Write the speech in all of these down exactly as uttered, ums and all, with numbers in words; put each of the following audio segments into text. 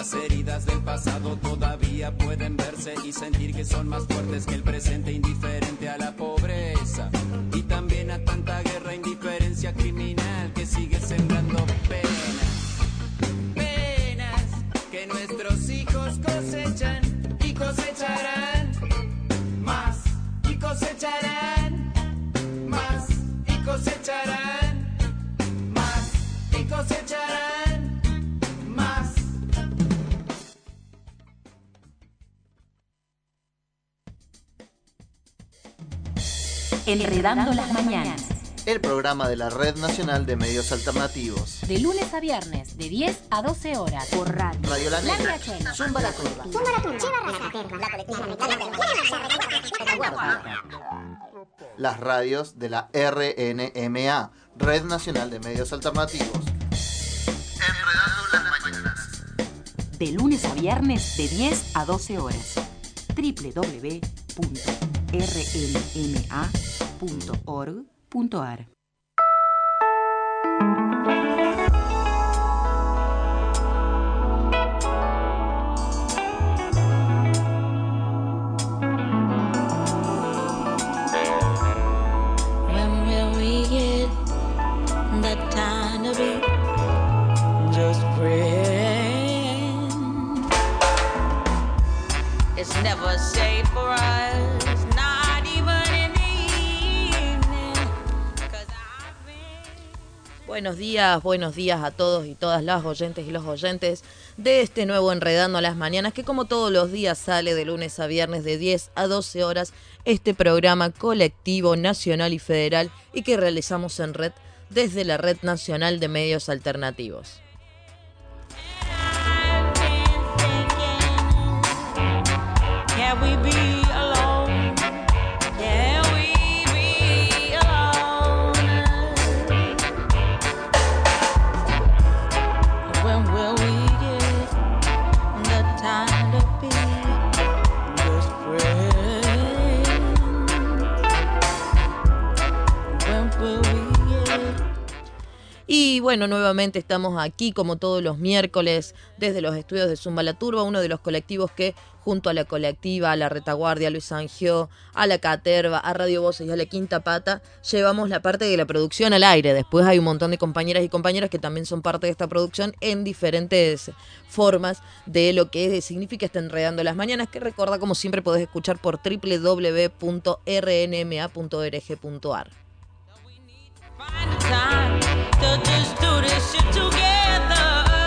Las heridas del pasado todavía pueden verse y sentir que son más fuertes que el presente, indiferente a la pobreza y también a tanta guerra, indiferencia criminal que sigue sembrando penas, penas que nuestros hijos cosechan y cosecharán más y cosecharán más y cosecharán más y cosecharán más. Enredando las mañanas. El programa de la Red Nacional de Medios Alternativos. De lunes a viernes, de diez a doce horas. Por radio. Radio La Negra. Zumba la Turba. Zumba la Turba. La Caterva. La Colectiva. Las radios de la R N M A, Red Nacional de Medios Alternativos. Enredando las mañanas. De lunes a viernes, de diez a doce horas. doble u doble u doble u punto r n m a punto org punto a r. When will we get the time to be just friends? It's never safe for us, not even in the evening, 'cause I've been... Buenos días, buenos días a todos y todas las oyentes y los oyentes de este nuevo Enredando a las Mañanas, que como todos los días sale de lunes a viernes de diez a doce horas, este programa colectivo nacional y federal y que realizamos en red desde la Red Nacional de Medios Alternativos. Can we be alone? Can we be alone? When will we get the time to be just friends? When will we get... Y bueno, nuevamente estamos aquí como todos los miércoles desde los estudios de Zumba la Turba, uno de los colectivos que junto a la colectiva, a la Retaguardia, a Luis Sangió, a la Caterva, a Radio Voces y a la Quinta Pata, llevamos la parte de la producción al aire. Después hay un montón de compañeras y compañeros que también son parte de esta producción en diferentes formas de lo que significa estar Enredando las Mañanas, que recuerda, como siempre, podés escuchar por doble u doble u doble u punto r n m a punto org punto a r. Find the time to just do this shit together.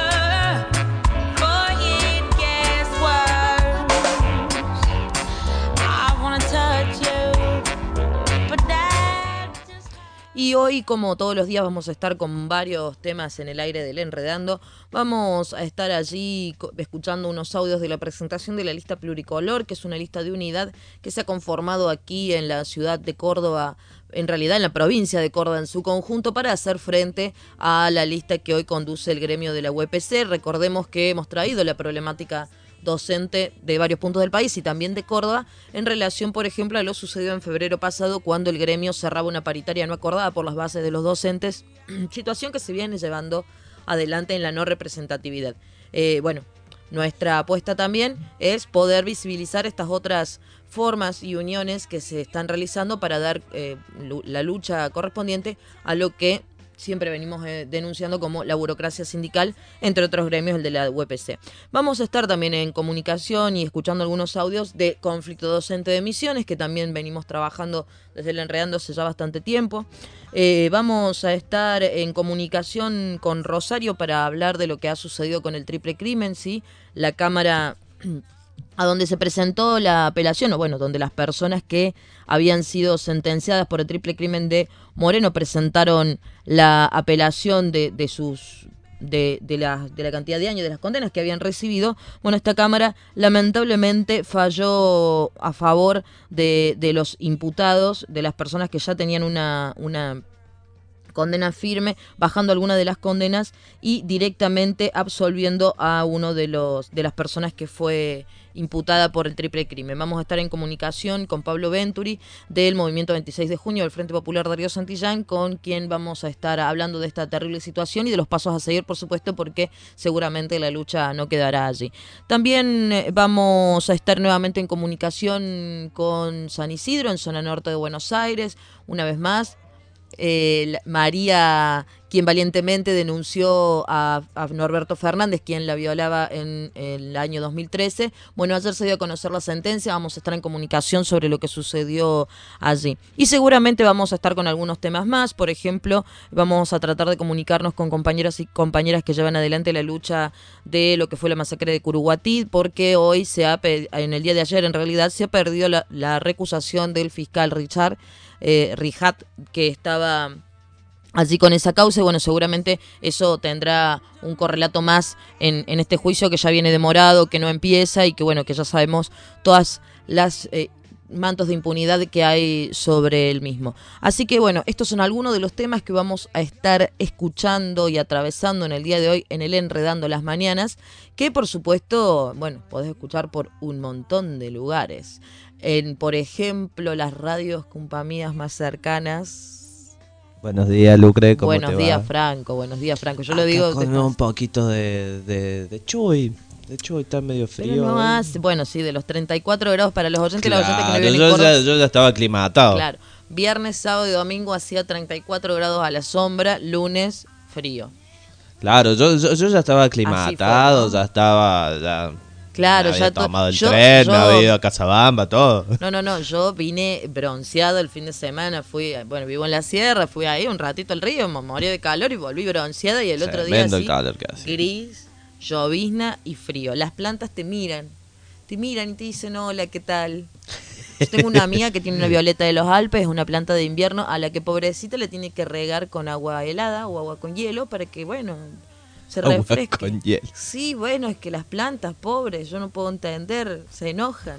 Boy, it gets worse. I wanna touch you, but that just... Y hoy, como todos los días, vamos a estar con varios temas en el aire del Enredando. Vamos a estar allí co- escuchando unos audios de la presentación de la lista pluricolor, que es una lista de unidad que se ha conformado aquí en la ciudad de Córdoba, en realidad en la provincia de Córdoba en su conjunto, para hacer frente a la lista que hoy conduce el gremio de la U P C. Recordemos que hemos traído la problemática docente de varios puntos del país y también de Córdoba en relación, por ejemplo, a lo sucedido en febrero pasado cuando el gremio cerraba una paritaria no acordada por las bases de los docentes, situación que se viene llevando adelante en la no representatividad. Eh, bueno, nuestra apuesta también es poder visibilizar estas otras formas y uniones que se están realizando para dar eh, la lucha correspondiente a lo que siempre venimos eh, denunciando como la burocracia sindical, entre otros gremios el de la U P C. Vamos a estar también en comunicación y escuchando algunos audios de conflicto docente de Misiones, que también venimos trabajando desde el Enredando hace ya bastante tiempo. Eh, vamos a estar en comunicación con Rosario para hablar de lo que ha sucedido con el triple crimen, ¿sí? La Cámara a donde se presentó la apelación, o bueno, donde las personas que habían sido sentenciadas por el triple crimen de Moreno presentaron la apelación de, de sus de, de, la, de la cantidad de años, de las condenas que habían recibido. Bueno, esta Cámara lamentablemente falló a favor de, de los imputados, de las personas que ya tenían una, una condena firme, bajando algunas de las condenas y directamente absolviendo a uno de los de las personas que fue imputada por el triple crimen. Vamos a estar en comunicación con Pablo Venturi del Movimiento veintiséis de junio del Frente Popular de Río Santillán, con quien vamos a estar hablando de esta terrible situación y de los pasos a seguir, por supuesto, porque seguramente la lucha no quedará allí. También eh, vamos a estar nuevamente en comunicación con San Isidro, en zona norte de Buenos Aires, una vez más. Eh, María, quien valientemente denunció a, a Norberto Fernández, quien la violaba en, en el año dos mil trece. Bueno, ayer se dio a conocer la sentencia, vamos a estar en comunicación sobre lo que sucedió allí. Y seguramente vamos a estar con algunos temas más, por ejemplo, vamos a tratar de comunicarnos con compañeros y compañeras que llevan adelante la lucha de lo que fue la masacre de Curuguatí, porque hoy, se ha en el día de ayer en realidad, se ha perdido la, la recusación del fiscal Richard Eh, Rijat, que estaba allí con esa causa, y bueno, seguramente eso tendrá un correlato más en, en este juicio que ya viene demorado, que no empieza y que bueno, que ya sabemos todas las eh, mantos de impunidad que hay sobre el mismo. Así que bueno, estos son algunos de los temas que vamos a estar escuchando y atravesando en el día de hoy en el Enredando las Mañanas, que por supuesto, bueno, podés escuchar por un montón de lugares. En, por ejemplo, las radios compamías más cercanas. Buenos días, Lucre, ¿cómo Buenos te días, va? Franco, buenos días, Franco. Yo Acá lo digo... con de- un poquito de, de, de chuy. De chuy, está medio Pero frío. no hoy. hace, bueno, sí, de los treinta y cuatro grados para los oyentes y las oyentes que no Claro, viven en yo Córdoba. ya, yo ya estaba aclimatado. Claro, viernes, sábado y domingo hacía treinta y cuatro grados a la sombra, lunes frío. Claro, yo, yo, yo ya estaba aclimatado, Así fue, ¿no? ya estaba... Ya, Claro, me ya había to- tomado el yo- tren, yo- me había ido a Casabamba, todo. No, no, no, yo vine bronceado el fin de semana, fui, bueno, vivo en la sierra, fui ahí un ratito al río, me morí de calor y volví bronceada y el otro día Tremendo el así, calor que hace. gris, llovizna y frío. Las plantas te miran, te miran y te dicen, hola, ¿qué tal? Yo tengo una amiga que tiene una violeta de los Alpes, es una planta de invierno a la que pobrecita le tiene que regar con agua helada o agua con hielo para que, bueno, se Agua refresque. con hielo. Sí, bueno, es que las plantas, pobres, yo no puedo entender, se enojan.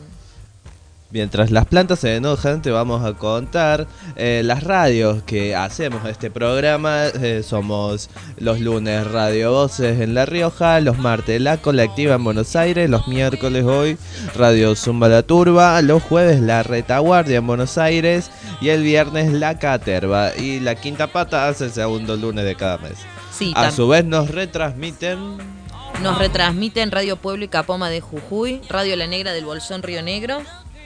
Mientras las plantas se enojan, te vamos a contar eh, las radios que hacemos este programa. Eh, somos los lunes Radio Voces en La Rioja, los martes La Colectiva en Buenos Aires, los miércoles hoy Radio Zumba La Turba, los jueves La Retaguardia en Buenos Aires y el viernes La Caterva. Y la Quinta Pata hace el segundo lunes de cada mes. Sí, A tam- su vez nos retransmiten Nos retransmiten Radio Pueblo y Capoma de Jujuy, Radio La Negra del Bolsón Río Negro.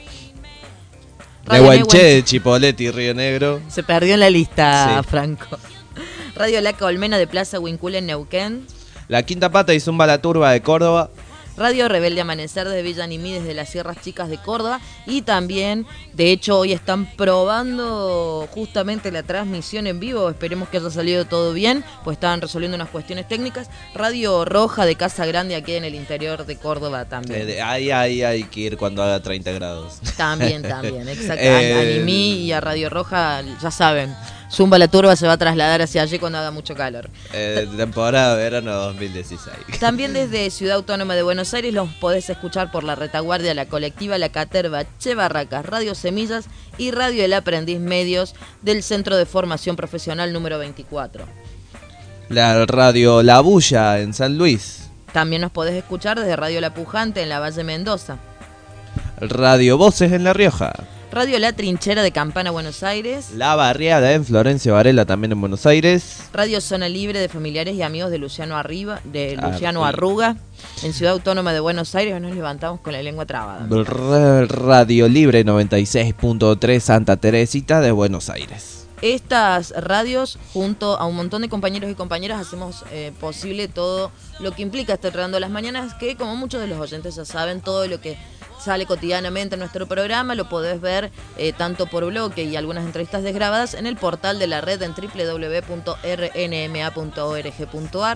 Radio Nehuenche Nehuen- de Chipoleti, Río Negro. Se perdió en la lista, Sí. Franco. Radio La Colmena de Plaza Huincul en Neuquén. La Quinta Pata y Zumba La Turba de Córdoba. Radio Rebelde Amanecer desde Villa Nimí, desde las Sierras Chicas de Córdoba. Y también, de hecho, hoy están probando justamente la transmisión en vivo. Esperemos que haya salido todo bien, pues estaban resolviendo unas cuestiones técnicas. Radio Roja de Casa Grande, aquí en el interior de Córdoba también. Eh, de- Ahí, ahí hay que ir cuando haga treinta grados. También, también, exacto. Eh, A Nimí y a Radio Roja, ya saben. Zumba La Turba se va a trasladar hacia allí cuando haga mucho calor. Eh, temporada verano dos mil dieciséis. También desde Ciudad Autónoma de Buenos Aires los podés escuchar por La Retaguardia, La Colectiva, La Caterva, Che Barracas, Radio Semillas y Radio El Aprendiz Medios del Centro de Formación Profesional número veinticuatro. La radio La Bulla en San Luis. También nos podés escuchar desde Radio La Pujante en la Valle Mendoza. Radio Voces en La Rioja. Radio La Trinchera de Campana, Buenos Aires. La Barriada en Florencio Varela, también en Buenos Aires. Radio Zona Libre de familiares y amigos de Luciano Arriba, de Luciano Arriba. Arruga, en Ciudad Autónoma de Buenos Aires. Nos levantamos con la lengua trabada. R- Radio Libre noventa y seis punto tres Santa Teresita de Buenos Aires. Estas radios, junto a un montón de compañeros y compañeras, hacemos eh, posible todo lo que implica este Enredando las Mañanas, que como muchos de los oyentes ya saben, todo lo que sale cotidianamente en nuestro programa lo podés ver eh, tanto por bloque y algunas entrevistas desgrabadas en el portal de la red en doble u doble u doble u punto r n m a punto org punto a r,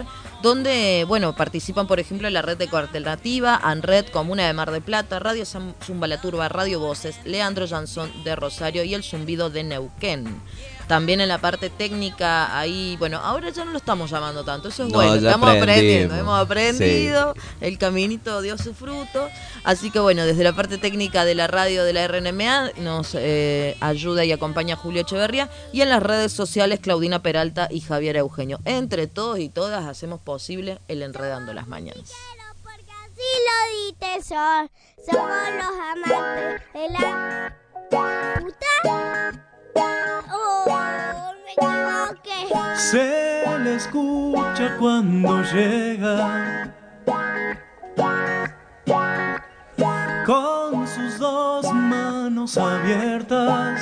donde, bueno, participan, por ejemplo, la Red Ecoalternativa, ANRED, Comuna de Mar del Plata, Radio Zumba La Turba, Radio Voces, Leandro Jansson de Rosario y El Zumbido de Neuquén. También en la parte técnica, ahí, bueno, ahora ya no lo estamos llamando tanto, eso es No, bueno, ya estamos aprendiendo, aprendimos. hemos aprendido, el caminito dio su fruto, así que bueno, desde la parte técnica de la radio de la R N M A nos eh, ayuda y acompaña Julio Echeverría, y en las redes sociales Claudina Peralta y Javier Eugenio. Entre todos y todas hacemos posible el Enredando las Mañanas. Porque así lo diste sol. Somos los amantes de la puta. Oh, me equivoqué. Se le escucha cuando llega con sus dos manos abiertas,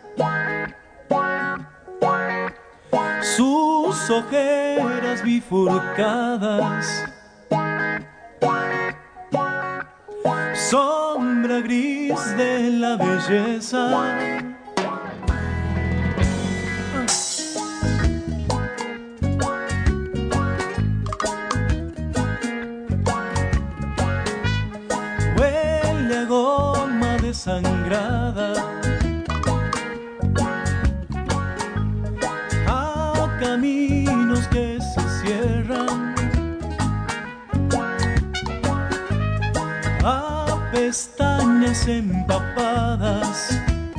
sus ojeras bifurcadas, sombra gris de la belleza. Huele a goma desangrada, a caminos que se cierran, a pestañas empapadas,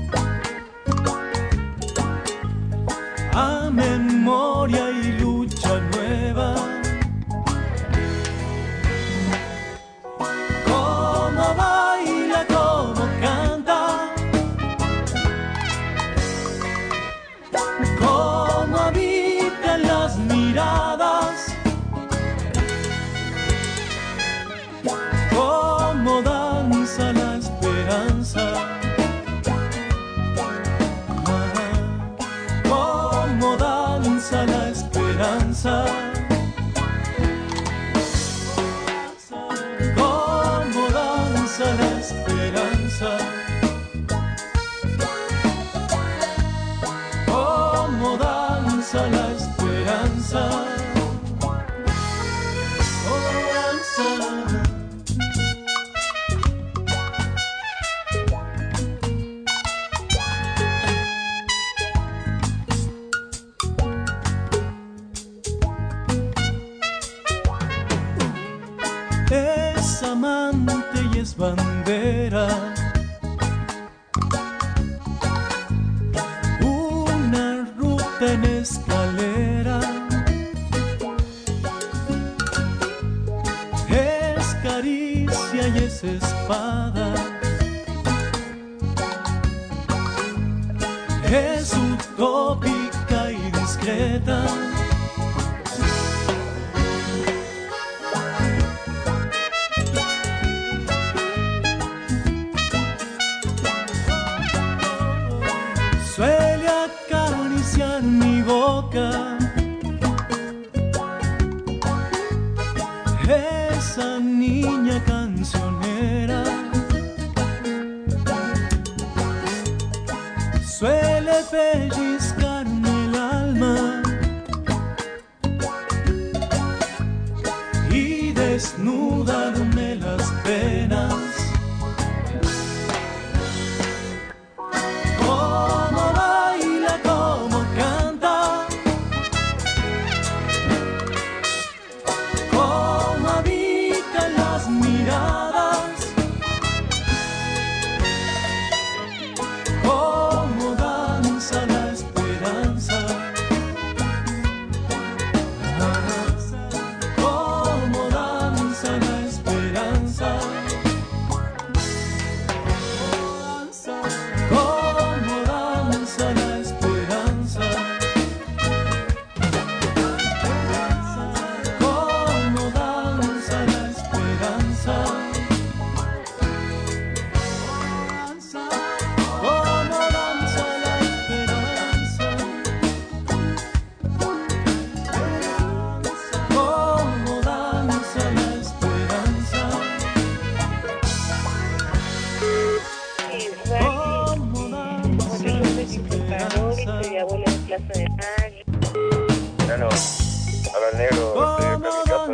a memoria y lucha nueva. Cómo baila, cómo canta, cómo habitan las miradas, cómo danza la esperanza, cómo danza la esperanza, cómo danza la esperanza, cómo danza la esperanza, cómo danza. Es amante y es bandera, una ruta en escalera, es caricia y es espada, es utópica y discreta. Suele acariciar mi boca, esa niña cancionera. Suele pellizcarme el alma y desnudarme las penas. Cómo baila, cómo canta, cómo habitan las miradas, cómo danza la esperanza, cómo danza la esperanza, cómo danza la esperanza, cómo danza la esperanza, cómo danza la esperanza, cómo danza la esperanza, cómo danza la esperanza. Bueno, habla el negro, estoy en mi casa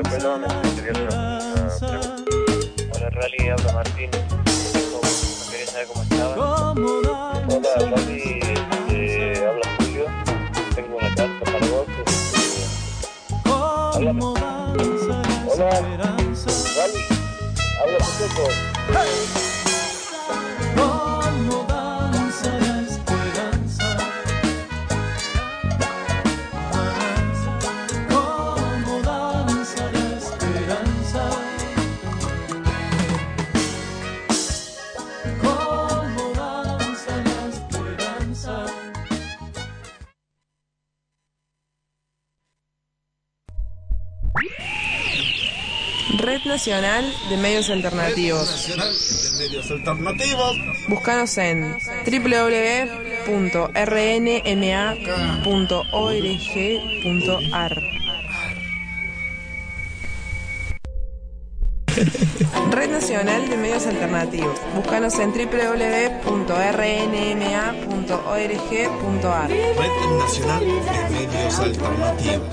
Como danza la esperanza, como danza la esperanza, como danza la esperanza. Red Nacional de Medios Alternativos. Nacional de Medios Alternativos. Búscanos en doble u doble u doble u punto r n m a punto org punto a r. Red Nacional de Medios Alternativos. Búscanos en doble u doble u doble u punto r n m a punto org punto a r. Red Nacional de Medios Alternativos.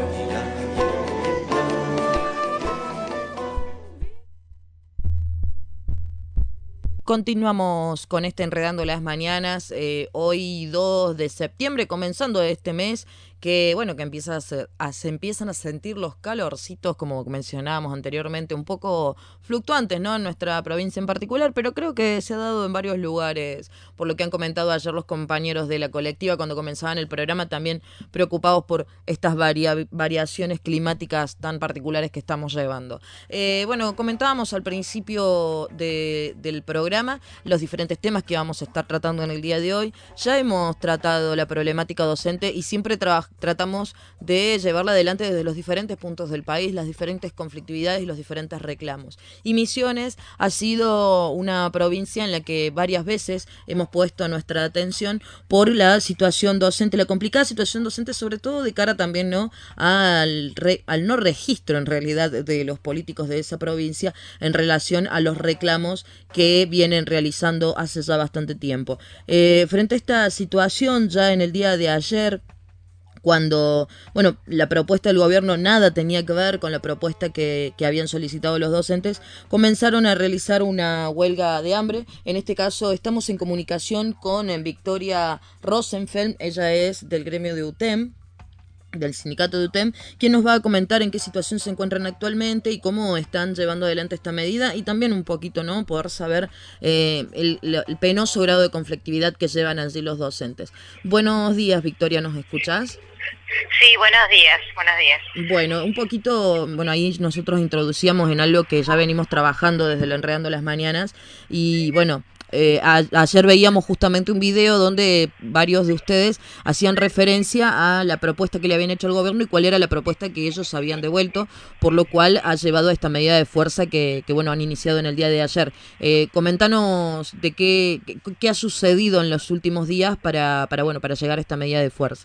Continuamos con este Enredando las Mañanas, eh, hoy dos de septiembre, comenzando este mes, que bueno, que empieza a se, a, se empiezan a sentir los calorcitos, como mencionábamos anteriormente, un poco fluctuantes, ¿no? En nuestra provincia en particular, pero creo que se ha dado en varios lugares, por lo que han comentado ayer los compañeros de la colectiva cuando comenzaban el programa, también preocupados por estas varia, variaciones climáticas tan particulares que estamos llevando. Eh, bueno, comentábamos al principio de, del programa los diferentes temas que vamos a estar tratando en el día de hoy. Ya hemos tratado la problemática docente y siempre trabajamos tratamos de llevarla adelante desde los diferentes puntos del país, las diferentes conflictividades y los diferentes reclamos. Y Misiones ha sido una provincia en la que varias veces hemos puesto nuestra atención por la situación docente, la complicada situación docente, sobre todo de cara también, ¿no?, al, re, al no registro en realidad de los políticos de esa provincia en relación a los reclamos que vienen realizando hace ya bastante tiempo. Eh, frente a esta situación, ya en el día de ayer, cuando, bueno, la propuesta del gobierno nada tenía que ver con la propuesta que, que habían solicitado los docentes, comenzaron a realizar una huelga de hambre. En este caso estamos en comunicación con Victoria Rosenfeld, ella es del gremio de U T E M, del sindicato de U T E M, quien nos va a comentar en qué situación se encuentran actualmente y cómo están llevando adelante esta medida, y también un poquito, ¿no?, poder saber eh, el, el penoso grado de conflictividad que llevan allí los docentes. Buenos días, Victoria, ¿nos escuchás? Sí, buenos días, buenos días. Bueno, un poquito, bueno, ahí nosotros introducíamos en algo que ya venimos trabajando desde lo Enredando las Mañanas, y bueno, eh, a, ayer veíamos justamente un video donde varios de ustedes hacían referencia a la propuesta que le habían hecho al gobierno y cuál era la propuesta que ellos habían devuelto, por lo cual ha llevado a esta medida de fuerza que, que bueno, han iniciado en el día de ayer. Eh, comentanos de qué, qué, qué ha sucedido en los últimos días para, para, bueno, para llegar a esta medida de fuerza.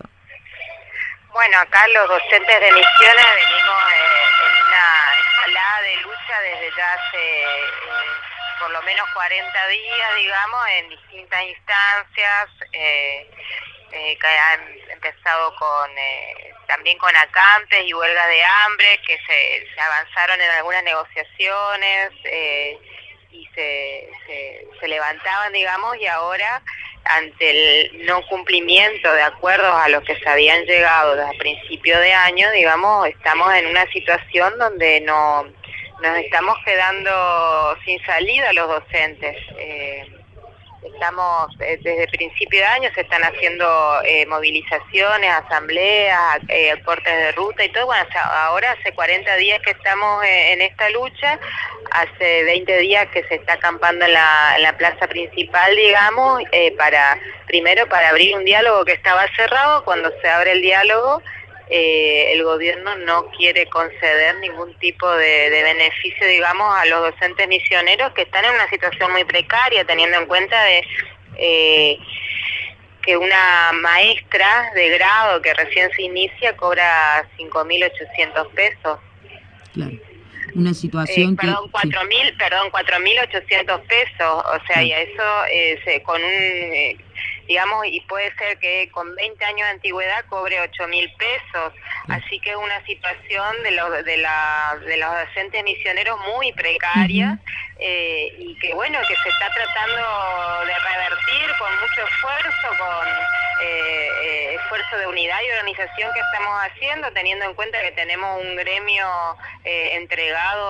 Bueno, acá los docentes de Misiones venimos eh, en una escalada de lucha desde ya hace eh, por lo menos cuarenta días, digamos, en distintas instancias, eh, eh, que han empezado con eh, también con acampes y huelgas de hambre, que se, se avanzaron en algunas negociaciones eh, y se, se, se levantaban, digamos, y ahora, ante el no cumplimiento de acuerdos a los que se habían llegado desde a principio de año, digamos, estamos en una situación donde no nos estamos quedando sin salida los docentes. Eh, estamos, eh, desde principio de año se están haciendo eh, movilizaciones, asambleas, eh, cortes de ruta y todo. Bueno, ahora hace cuarenta días que estamos eh, en esta lucha, hace veinte días que se está acampando en la, en la plaza principal, digamos, eh, para primero para abrir un diálogo que estaba cerrado. Cuando se abre el diálogo, eh, el gobierno no quiere conceder ningún tipo de, de beneficio, digamos, a los docentes misioneros, que están en una situación muy precaria, teniendo en cuenta de eh, que una maestra de grado que recién se inicia cobra cinco mil ochocientos pesos. Claro. Una situación eh, perdón, que... cuatro mil, sí. Perdón, cuatro mil ochocientos pesos, o sea, sí. Y a eso eh, se, con un... Eh, digamos, y puede ser que con veinte años de antigüedad cobre ocho mil pesos, sí. Así que es una situación de los de la de los docentes misioneros muy precaria, uh-huh. eh, y que bueno, que se está tratando de revertir con mucho esfuerzo, con eh, eh, esfuerzo de unidad y organización que estamos haciendo, teniendo en cuenta que tenemos un gremio eh, entregado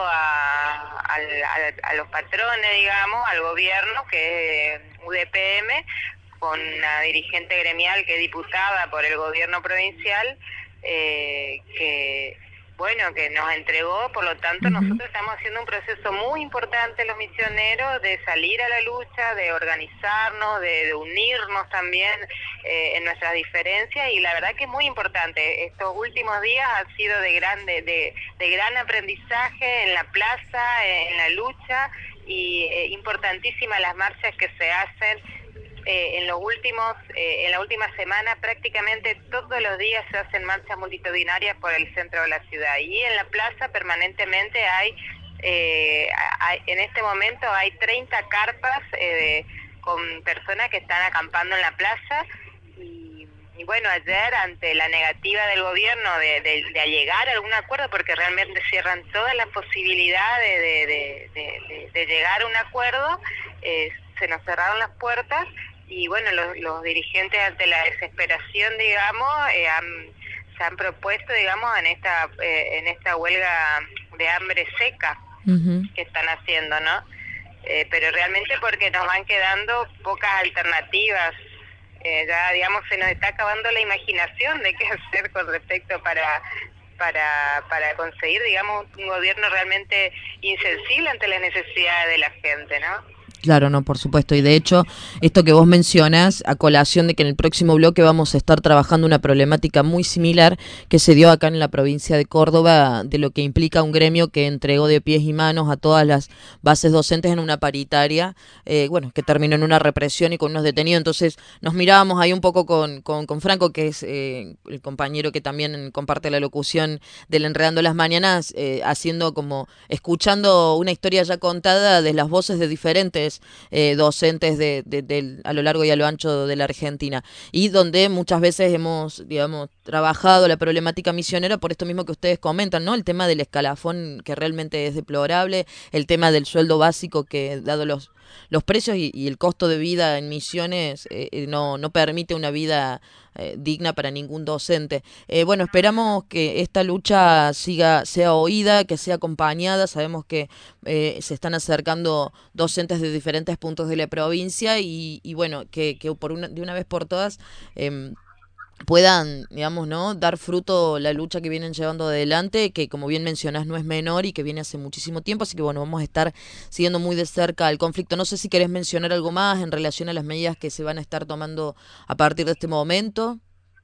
a, a, a, a los patrones, digamos, al gobierno, que es U D P M, con una dirigente gremial que es diputada por el gobierno provincial, eh, que bueno, que nos entregó, por lo tanto nosotros estamos haciendo un proceso muy importante los misioneros de salir a la lucha, de organizarnos, de, de unirnos también eh, en nuestras diferencias, y la verdad que es muy importante. Estos últimos días han sido de gran, de, de, de gran aprendizaje en la plaza, en la lucha, y eh, importantísimas las marchas que se hacen. Eh, en los últimos, eh, en la última semana prácticamente todos los días se hacen marchas multitudinarias por el centro de la ciudad, y en la plaza permanentemente hay, eh, hay en este momento hay treinta carpas eh, con personas que están acampando en la plaza, y, y bueno, ayer ante la negativa del gobierno de, de, de llegar a algún acuerdo, porque realmente cierran todas las posibilidades de, de, de, de, de llegar a un acuerdo, eh, se nos cerraron las puertas. Y bueno, los, los dirigentes ante la desesperación, digamos, eh, han, se han propuesto, digamos, en esta eh, en esta huelga de hambre seca uh-huh. que están haciendo, ¿no? Eh, pero realmente porque nos van quedando pocas alternativas. Eh, ya, digamos, se nos está acabando la imaginación de qué hacer con respecto para para para conseguir, digamos, un gobierno realmente insensible ante las necesidades de la gente, ¿no? Claro, no, por supuesto. Y de hecho, esto que vos mencionas, a colación de que en el próximo bloque vamos a estar trabajando una problemática muy similar que se dio acá en la provincia de Córdoba, de lo que implica un gremio que entregó de pies y manos a todas las bases docentes en una paritaria, eh, bueno, que terminó en una represión y con unos detenidos. Entonces nos mirábamos ahí un poco con, con, con Franco, que es eh, el compañero que también comparte la locución del Enredando las Mañanas, eh, haciendo como, escuchando una historia ya contada de las voces de diferentes Eh, docentes de, de, de, a lo largo y a lo ancho de la Argentina, y donde muchas veces hemos, digamos, trabajado la problemática misionera por esto mismo que ustedes comentan, ¿no? El tema del escalafón, que realmente es deplorable, el tema del sueldo básico, que dado los los precios y, y el costo de vida en Misiones eh, no, no permite una vida eh, digna para ningún docente. Eh, bueno, esperamos que esta lucha siga, sea oída, que sea acompañada. Sabemos que eh, se están acercando docentes de diferentes puntos de la provincia, y, y bueno, que, que por una, de una vez por todas eh, puedan, digamos, ¿no?, dar fruto la lucha que vienen llevando adelante, que como bien mencionás no es menor y que viene hace muchísimo tiempo, así que bueno, vamos a estar siguiendo muy de cerca el conflicto. No sé si querés mencionar algo más en relación a las medidas que se van a estar tomando a partir de este momento.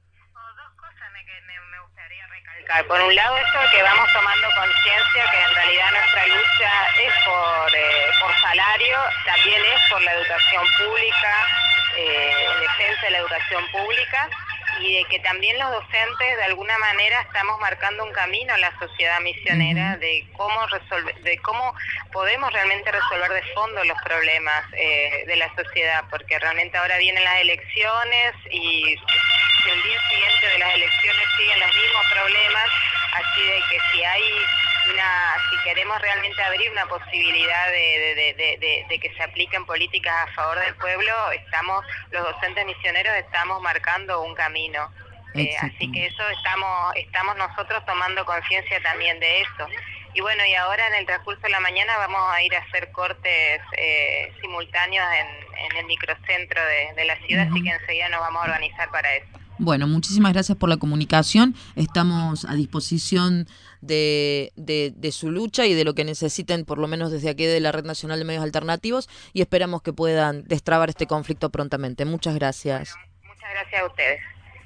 Por un lado, esto que vamos tomando conciencia que en realidad nuestra lucha es por, eh, por salario, también es por la educación pública, eh, en defensa de la educación pública, y de que también los docentes de alguna manera estamos marcando un camino en la sociedad misionera de cómo resolver, de cómo podemos realmente resolver de fondo los problemas eh, de la sociedad, porque realmente ahora vienen las elecciones y el día siguiente de las elecciones siguen los mismos problemas, así de que si hay una, si queremos realmente abrir una posibilidad de, de, de, de, de, de que se apliquen políticas a favor del pueblo, estamos, los docentes misioneros estamos marcando un camino. Eh, así que eso estamos, estamos nosotros tomando conciencia también de eso. Y bueno, y ahora en el transcurso de la mañana vamos a ir a hacer cortes eh, simultáneos en, en el microcentro de, de la ciudad, uh-huh. Así que enseguida nos vamos a organizar para eso. Bueno, muchísimas gracias por la comunicación. Estamos a disposición de, de, de su lucha y de lo que necesiten, por lo menos desde aquí de la Red Nacional de Medios Alternativos, y esperamos que puedan destrabar este conflicto prontamente. Muchas gracias. Bueno, muchas gracias a ustedes.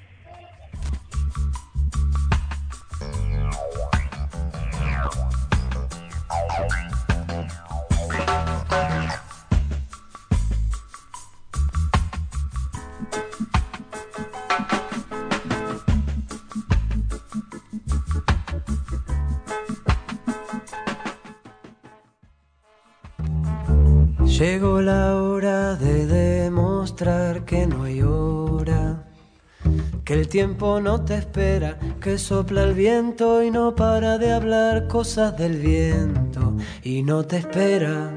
Llegó la hora de demostrar que no hay hora, que el tiempo no te espera, que sopla el viento y no para de hablar cosas del viento y no te espera.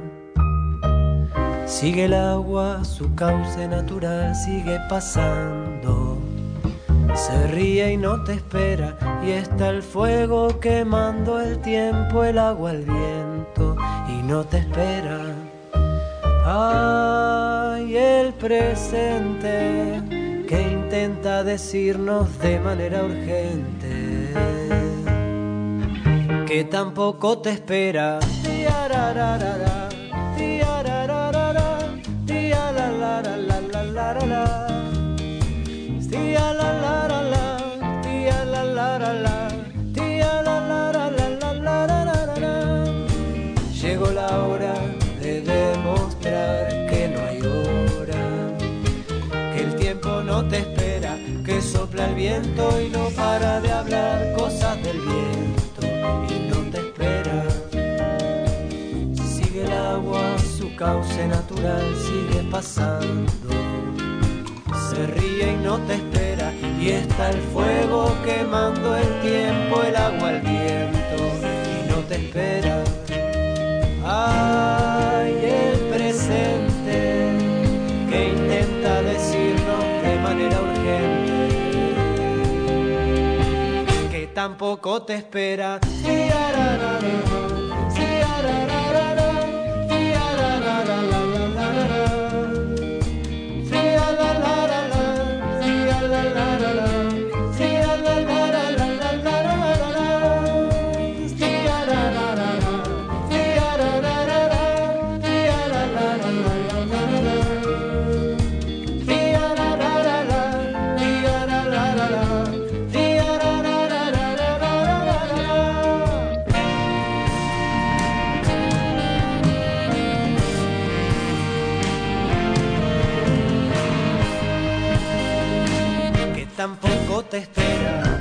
Sigue el agua, su cauce natural sigue pasando. Se ríe y no te espera, y está el fuego quemando el tiempo, el agua, el viento, y no te espera. Ay, el presente que intenta decirnos de manera urgente que tampoco te espera. Tiarararara, tiarararara, tialalaralalarala, tialalarala, tialalarala, tialalaralalarala. Llegó la hora de demostrar que no hay hora, que el tiempo no te espera, que sopla el viento y no para de hablar cosas del viento y no te espera. Sigue el agua, su cauce natural sigue pasando. Se ríe y no te espera, y está el fuego quemando el tiempo, el agua, el viento y no te espera. Ay, el presente que intenta decirnos de manera urgente que tampoco te espera. Tiararara, tiararara, tiarararararara, tiarararara, tiarararara, tampoco te espera.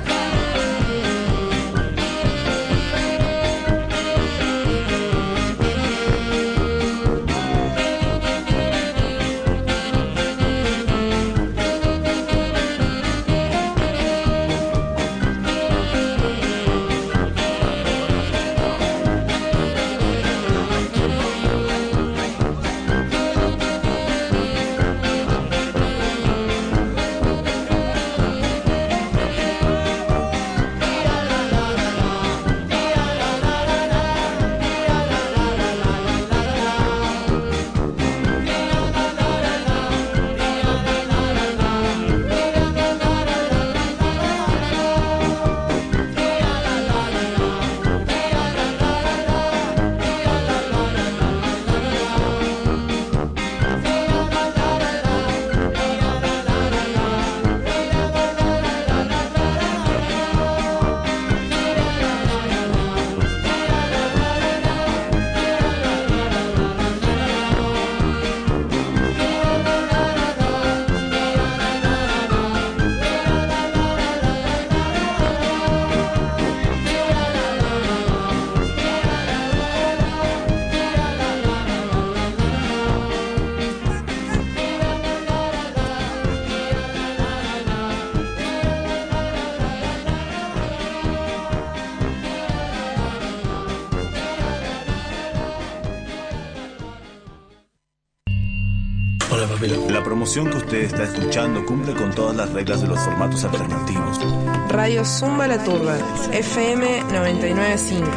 La promoción que usted está escuchando cumple con todas las reglas de los formatos alternativos. Radio Zumba La Turba, F M noventa y nueve punto cinco.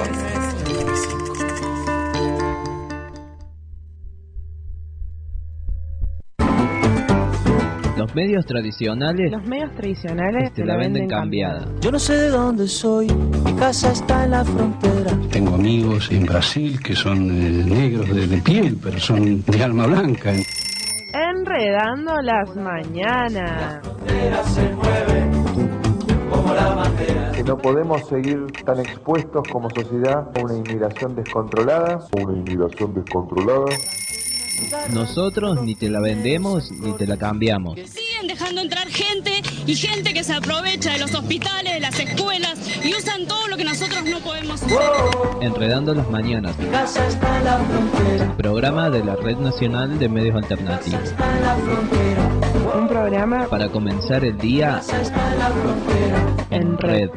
Los medios tradicionales Los medios tradicionales te la venden cambiada. Yo no sé de dónde soy, mi casa está en la frontera. Tengo amigos en Brasil que son eh, negros de, de piel, pero son de alma blanca. Enredando las mañanas. Se mueve como la bandera. Que no podemos seguir tan expuestos como sociedad a una inmigración descontrolada. Una inmigración descontrolada. Nosotros ni te la vendemos ni te la cambiamos. Siguen dejando entrar gente y gente que se aprovecha de los hospitales, de las escuelas y usan todo lo que nosotros no podemos usar. Enredando las mañanas. Casa está en la frontera. Programa de la Red Nacional de Medios Alternativos. Está en la frontera. Un programa para comenzar el día Casa está en la frontera. en red.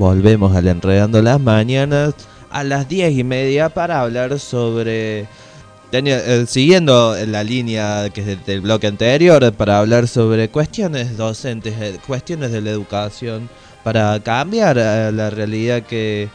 volvemos al Enredando las Mañanas a las diez y media para hablar sobre... Tenía, eh, siguiendo la línea que es del bloque anterior, para hablar sobre cuestiones docentes, eh, cuestiones de la educación, para cambiar eh, la realidad que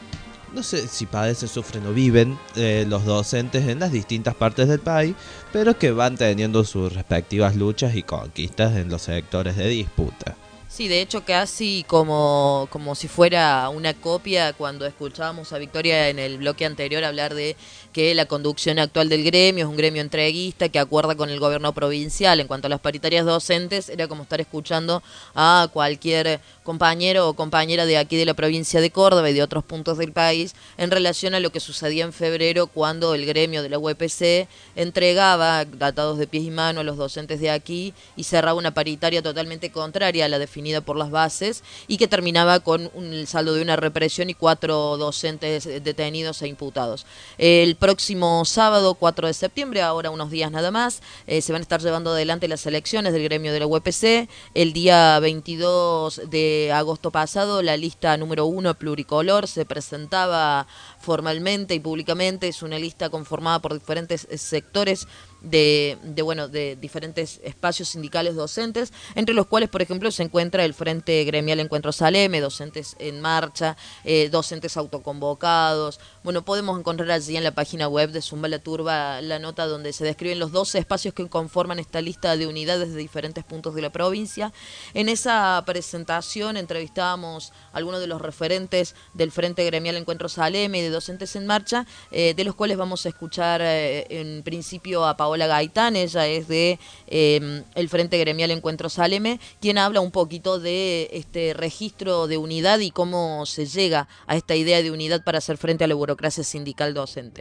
no sé si padecen, sufren o viven eh, los docentes en las distintas partes del país, pero que van teniendo sus respectivas luchas y conquistas en los sectores de disputa. Sí, de hecho casi como, como si fuera una copia cuando escuchábamos a Victoria en el bloque anterior hablar de que la conducción actual del gremio es un gremio entreguista que acuerda con el gobierno provincial. En cuanto a las paritarias docentes, era como estar escuchando a cualquier compañero o compañera de aquí de la provincia de Córdoba y de otros puntos del país en relación a lo que sucedía en febrero cuando el gremio de la U P C entregaba atados de pies y manos a los docentes de aquí y cerraba una paritaria totalmente contraria a la definición por las bases y que terminaba con un, el saldo de una represión y cuatro docentes detenidos e imputados. El próximo sábado, cuatro de septiembre, ahora unos días nada más, eh, se van a estar llevando adelante las elecciones del gremio de la U P C. El día veintidós de agosto pasado, la lista número uno pluricolor se presentaba formalmente y públicamente. Es una lista conformada por diferentes sectores de, de bueno de diferentes espacios sindicales docentes, entre los cuales, por ejemplo, se encuentra el Frente Gremial Encuentro Saleme, Docentes en Marcha, eh, docentes autoconvocados. Bueno, podemos encontrar allí en la página web de Zumba la Turba la nota donde se describen los doce espacios que conforman esta lista de unidades de diferentes puntos de la provincia. En esa presentación entrevistábamos a algunos de los referentes del Frente Gremial Encuentro Saleme y de Docentes en Marcha, eh, de los cuales vamos a escuchar eh, en principio a Paola Gaitán. Ella es de eh, el Frente Gremial Encuentro Saleme, quien habla un poquito de este registro de unidad y cómo se llega a esta idea de unidad para hacer frente a la burocracia sindical docente.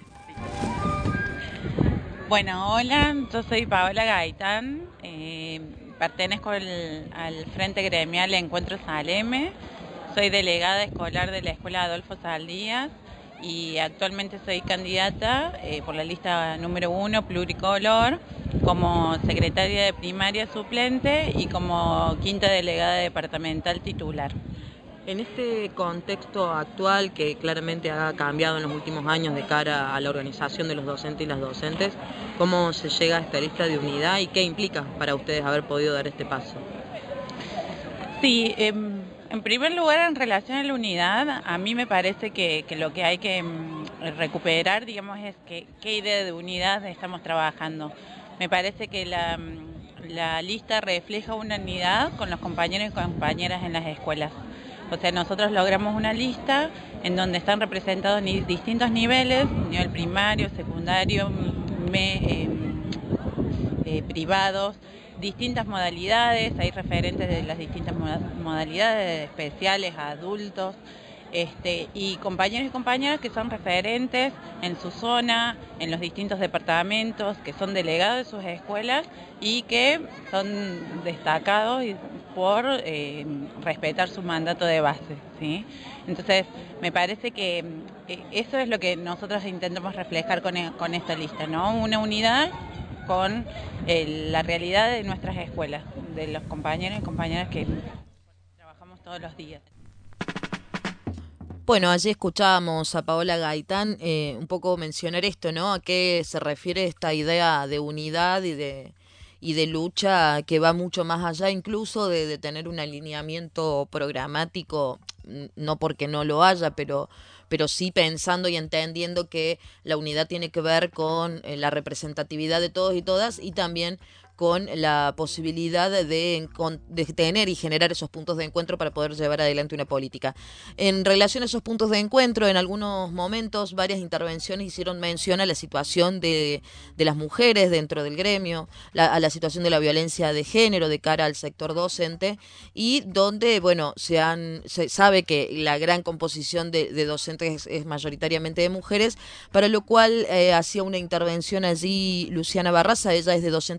Bueno, hola, yo soy Paola Gaitán, eh, pertenezco al, al Frente Gremial Encuentro Saleme, soy delegada escolar de la Escuela Adolfo Saldías y actualmente soy candidata eh, por la lista número uno pluricolor como secretaria de primaria suplente y como quinta delegada departamental titular. En este contexto actual que claramente ha cambiado en los últimos años de cara a la organización de los docentes y las docentes, ¿cómo se llega a esta lista de unidad y qué implica para ustedes haber podido dar este paso? Sí, eh, en primer lugar, en relación a la unidad, a mí me parece que, que lo que hay que um, recuperar, digamos, es que, qué idea de unidad estamos trabajando. Me parece que la, la lista refleja una unidad con los compañeros y compañeras en las escuelas. O sea, nosotros logramos una lista en donde están representados ni, distintos niveles, nivel primario, secundario, me, eh, eh, privados, distintas modalidades, hay referentes de las distintas modalidades, especiales, adultos, este, y compañeros y compañeras que son referentes en su zona, en los distintos departamentos, que son delegados de sus escuelas y que son destacados por eh, respetar su mandato de base, ¿sí? Entonces, me parece que eh, eso es lo que nosotros intentamos reflejar con, con esta lista, ¿no? Una unidad con eh, la realidad de nuestras escuelas, de los compañeros y compañeras que trabajamos todos los días. Bueno, allí escuchábamos a Paola Gaitán eh, un poco mencionar esto, ¿no? A qué se refiere esta idea de unidad y de y de lucha que va mucho más allá incluso de, de tener un alineamiento programático, no porque no lo haya, pero pero sí pensando y entendiendo que la unidad tiene que ver con eh, la representatividad de todos y todas y también con la posibilidad de, de tener y generar esos puntos de encuentro para poder llevar adelante una política. En relación a esos puntos de encuentro, en algunos momentos varias intervenciones hicieron mención a la situación de, de las mujeres dentro del gremio, la, a la situación de la violencia de género de cara al sector docente y donde, bueno, se, han, se sabe que la gran composición de, de docentes es, es mayoritariamente de mujeres, para lo cual eh, hacía una intervención allí Luciana Barraza, ella es de Docentes en Marcha,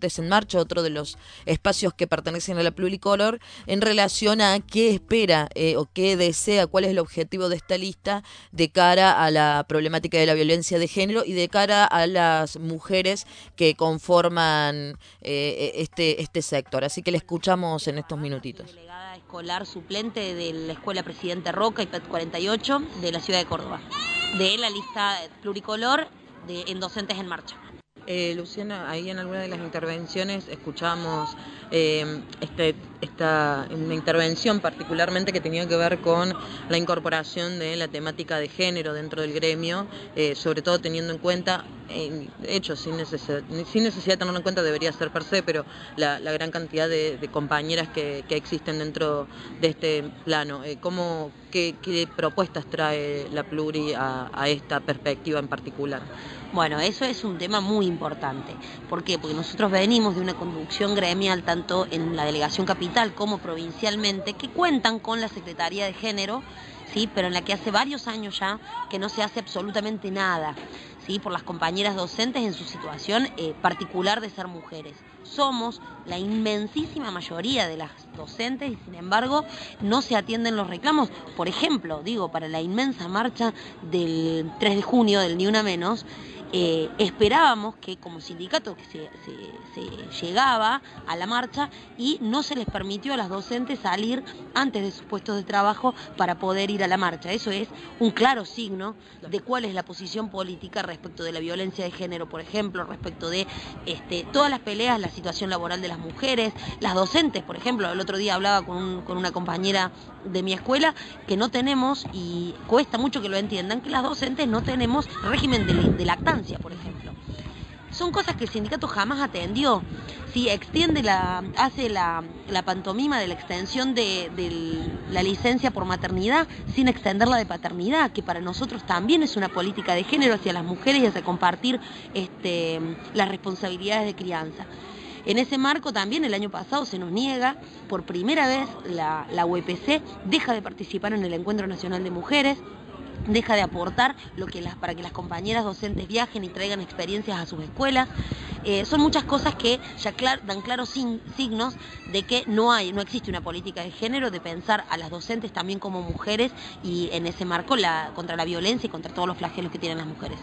Marcha, otro de los espacios que pertenecen a la Pluricolor, en relación a qué espera eh, o qué desea, cuál es el objetivo de esta lista de cara a la problemática de la violencia de género y de cara a las mujeres que conforman eh, este, este sector. Así que le escuchamos en estos minutitos. Delegada escolar suplente de la Escuela Presidente Roca y P E T cuarenta y ocho de la ciudad de Córdoba, de la lista Pluricolor de, en Docentes en Marcha. Eh, Luciana, ahí en alguna de las intervenciones escuchamos eh, este, esta, una intervención particularmente que tenía que ver con la incorporación de la temática de género dentro del gremio, eh, sobre todo teniendo en cuenta, eh, de hecho sin necesidad, sin necesidad de tenerlo en cuenta debería ser per se, pero la, la gran cantidad de, de compañeras que, que existen dentro de este plano. Eh, ¿cómo, qué, qué propuestas trae la Pluri a, a esta perspectiva en particular? Bueno, eso es un tema muy importante. ¿Por qué? Porque nosotros venimos de una conducción gremial, tanto en la delegación capital como provincialmente, que cuentan con la Secretaría de Género, ¿sí? Pero en la que hace varios años ya que no se hace absolutamente nada, ¿sí? Por las compañeras docentes en su situación eh, particular de ser mujeres. Somos la inmensísima mayoría de las docentes y sin embargo no se atienden los reclamos. Por ejemplo, digo, para la inmensa marcha del tres de junio del Ni Una Menos, Eh, esperábamos que como sindicato que se, se, se llegaba a la marcha y no se les permitió a las docentes salir antes de sus puestos de trabajo para poder ir a la marcha. Eso es un claro signo de cuál es la posición política respecto de la violencia de género, por ejemplo, respecto de este, todas las peleas, la situación laboral de las mujeres, las docentes, por ejemplo. El otro día hablaba con, un, con una compañera de mi escuela que no tenemos, y cuesta mucho que lo entiendan, que las docentes no tenemos régimen de, de lactancia, por ejemplo. Son cosas que el sindicato jamás atendió. Si extiende la, hace la, la pantomima de la extensión de, de la licencia por maternidad sin extenderla de paternidad, que para nosotros también es una política de género hacia las mujeres y hacia compartir este, las responsabilidades de crianza. En ese marco también el año pasado se nos niega, por primera vez la, la U E P C deja de participar en el Encuentro Nacional de Mujeres, deja de aportar lo que las, para que las compañeras docentes viajen y traigan experiencias a sus escuelas. Eh, son muchas cosas que ya clar, dan claros sin, signos de que no hay, no existe una política de género, de pensar a las docentes también como mujeres y en ese marco la, contra la violencia y contra todos los flagelos que tienen las mujeres.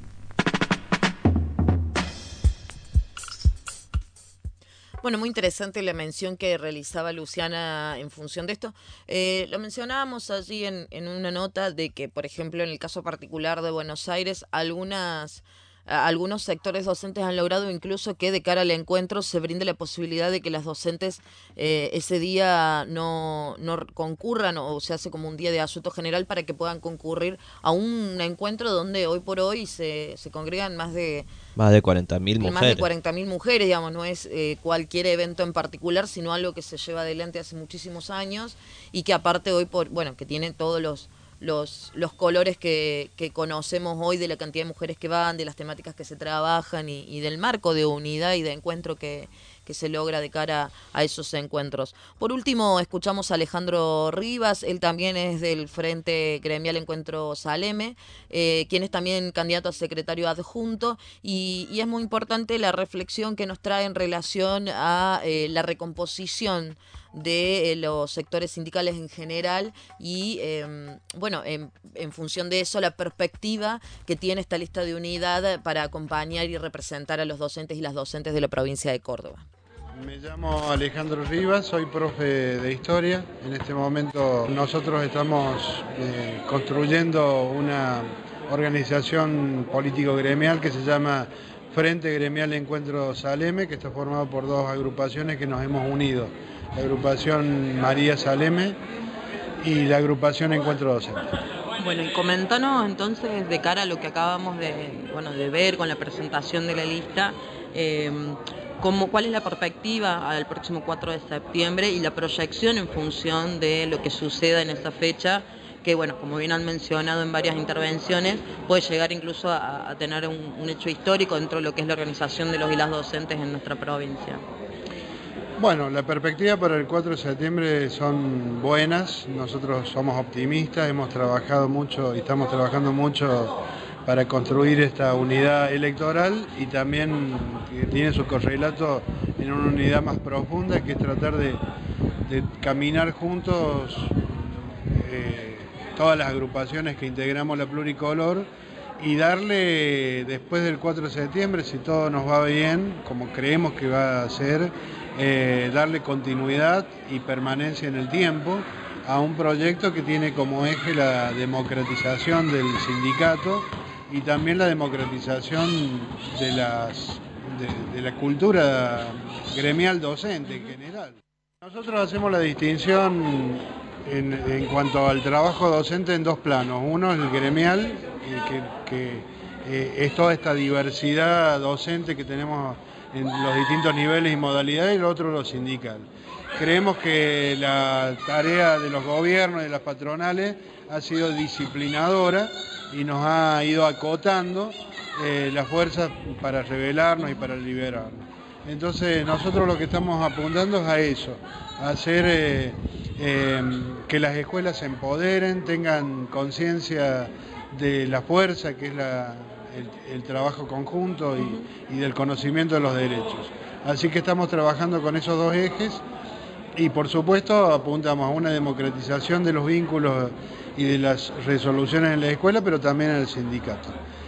Bueno, muy interesante la mención que realizaba Luciana en función de esto. Eh, lo mencionábamos allí en, en una nota de que, por ejemplo, en el caso particular de Buenos Aires, algunas... algunos sectores docentes han logrado incluso que de cara al encuentro se brinde la posibilidad de que las docentes eh, ese día no, no concurran, o se hace como un día de asueto general para que puedan concurrir a un encuentro donde hoy por hoy se, se congregan más de más de cuarenta mil mujeres. Más de cuarenta mil mujeres, digamos, no es eh, cualquier evento en particular, sino algo que se lleva adelante hace muchísimos años y que aparte hoy, por bueno, que tiene todos los Los, los colores que, que conocemos hoy de la cantidad de mujeres que van, de las temáticas que se trabajan y, y del marco de unidad y de encuentro que, que se logra de cara a esos encuentros. Por último, escuchamos a Alejandro Rivas, él también es del Frente Gremial Encuentro Saleme, eh, quien es también candidato a secretario adjunto, y, y es muy importante la reflexión que nos trae en relación a eh, la recomposición de eh, los sectores sindicales en general y, eh, bueno, en, en función de eso, la perspectiva que tiene esta lista de unidad para acompañar y representar a los docentes y las docentes de la provincia de Córdoba. Me llamo Alejandro Rivas, soy profe de historia. En este momento nosotros estamos eh, construyendo una organización político-gremial que se llama Frente Gremial Encuentro Saleme, que está formado por dos agrupaciones que nos hemos unido. La agrupación María Saleme y la agrupación Encuentro Docente. Bueno, y coméntanos entonces de cara a lo que acabamos de, bueno, de ver con la presentación de la lista, eh, cómo, cuál es la perspectiva al próximo cuatro de septiembre y la proyección en función de lo que suceda en esa fecha, que bueno, como bien han mencionado en varias intervenciones, puede llegar incluso a, a tener un, un hecho histórico dentro de lo que es la organización de los y las docentes en nuestra provincia. Bueno, la perspectiva para el cuatro de septiembre son buenas, nosotros somos optimistas, hemos trabajado mucho y estamos trabajando mucho para construir esta unidad electoral y también que tiene su correlato en una unidad más profunda, que es tratar de, de caminar juntos eh, todas las agrupaciones que integramos la Pluricolor y darle, después del cuatro de septiembre, si todo nos va bien, como creemos que va a ser, eh, darle continuidad y permanencia en el tiempo a un proyecto que tiene como eje la democratización del sindicato y también la democratización de, las, de, de la cultura gremial docente en general. Nosotros hacemos la distinción en, en cuanto al trabajo docente en dos planos. Uno es el gremial, que, que eh, es toda esta diversidad docente que tenemos en los distintos niveles y modalidades, y el otro lo sindical. Creemos que la tarea de los gobiernos y de las patronales ha sido disciplinadora y nos ha ido acotando eh, las fuerzas para rebelarnos y para liberarnos. Entonces nosotros lo que estamos apuntando es a eso, a hacer eh, eh, que las escuelas se empoderen, tengan conciencia de la fuerza que es la, el, el trabajo conjunto y, y del conocimiento de los derechos. Así que estamos trabajando con esos dos ejes y por supuesto apuntamos a una democratización de los vínculos y de las resoluciones en la escuela, pero también en el sindicato.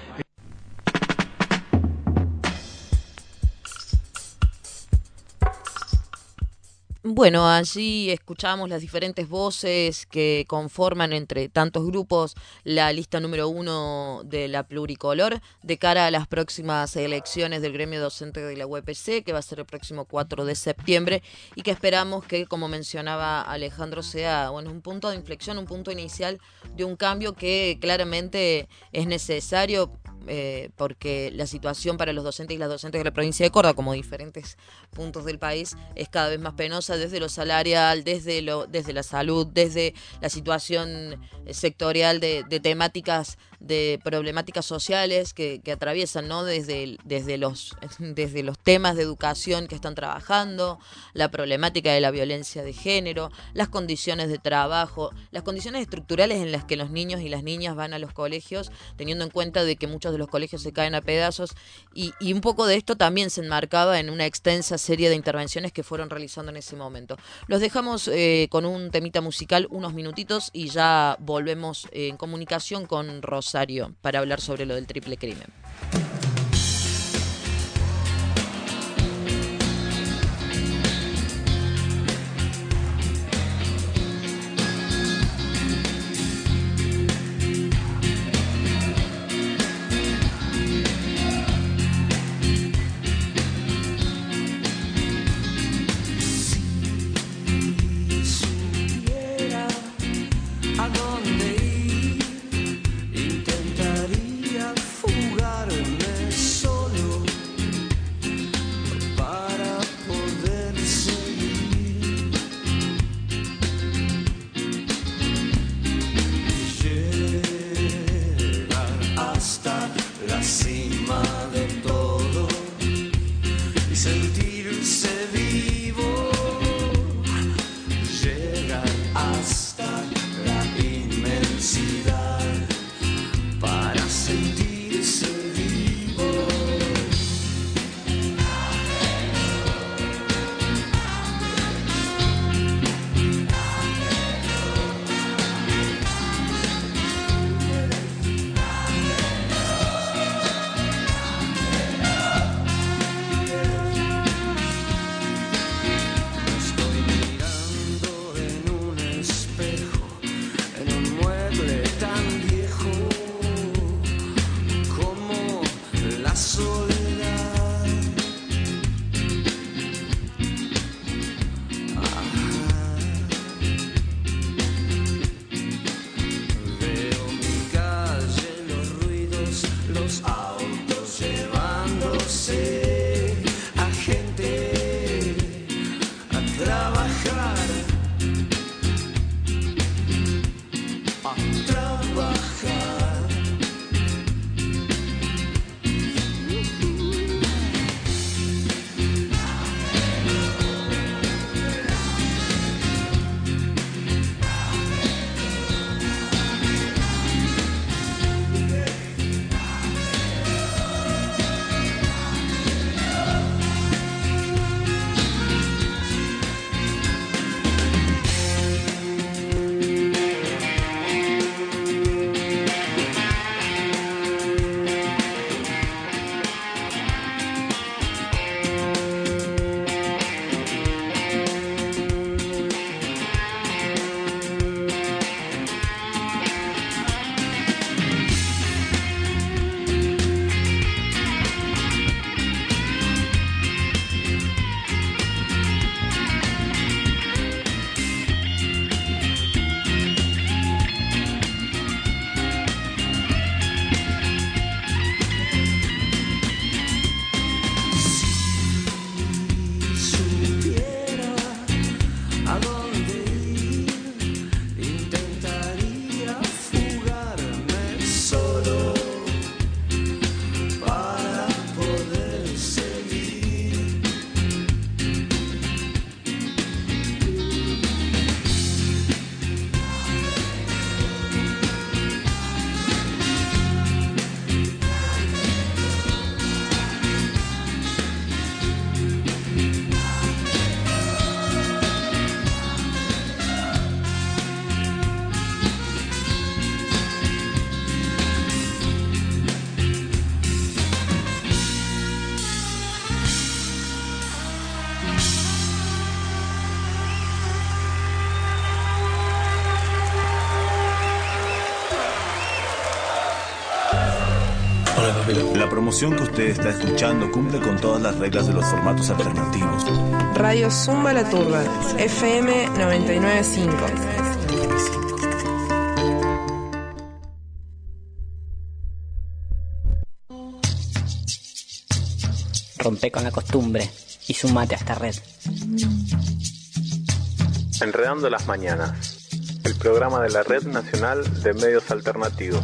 Bueno, allí escuchamos las diferentes voces que conforman entre tantos grupos la lista número uno de la Pluricolor de cara a las próximas elecciones del gremio docente de la U P C, que va a ser el próximo cuatro de septiembre y que esperamos que, como mencionaba Alejandro, sea bueno, un punto de inflexión, un punto inicial de un cambio que claramente es necesario. Eh, porque la situación para los docentes y las docentes de la provincia de Córdoba, como diferentes puntos del país, es cada vez más penosa desde lo salarial, desde lo, desde la salud, desde la situación sectorial de, de temáticas, de problemáticas sociales que, que atraviesan, ¿no? Desde, desde, los, desde los temas de educación que están trabajando, la problemática de la violencia de género, las condiciones de trabajo, las condiciones estructurales en las que los niños y las niñas van a los colegios, teniendo en cuenta de que muchos de los colegios se caen a pedazos y, y un poco de esto también se enmarcaba en una extensa serie de intervenciones que fueron realizando en ese momento. Los dejamos eh, con un temita musical unos minutitos y ya volvemos eh, en comunicación con Rosario para hablar sobre lo del triple crimen. ¿A dónde ir? Intentaría fugarme solo para poder seguir. Llegar hasta la cima de todo y sentirse vivo. Llegar hasta la inmensidad para sentirse vivo. La promoción que usted está escuchando cumple con todas las reglas de los formatos alternativos. Radio Zumba La Turba, F M noventa y nueve punto cinco. Rompe con la costumbre y sumate a esta red. Enredando las mañanas, el programa de la Red Nacional de Medios Alternativos.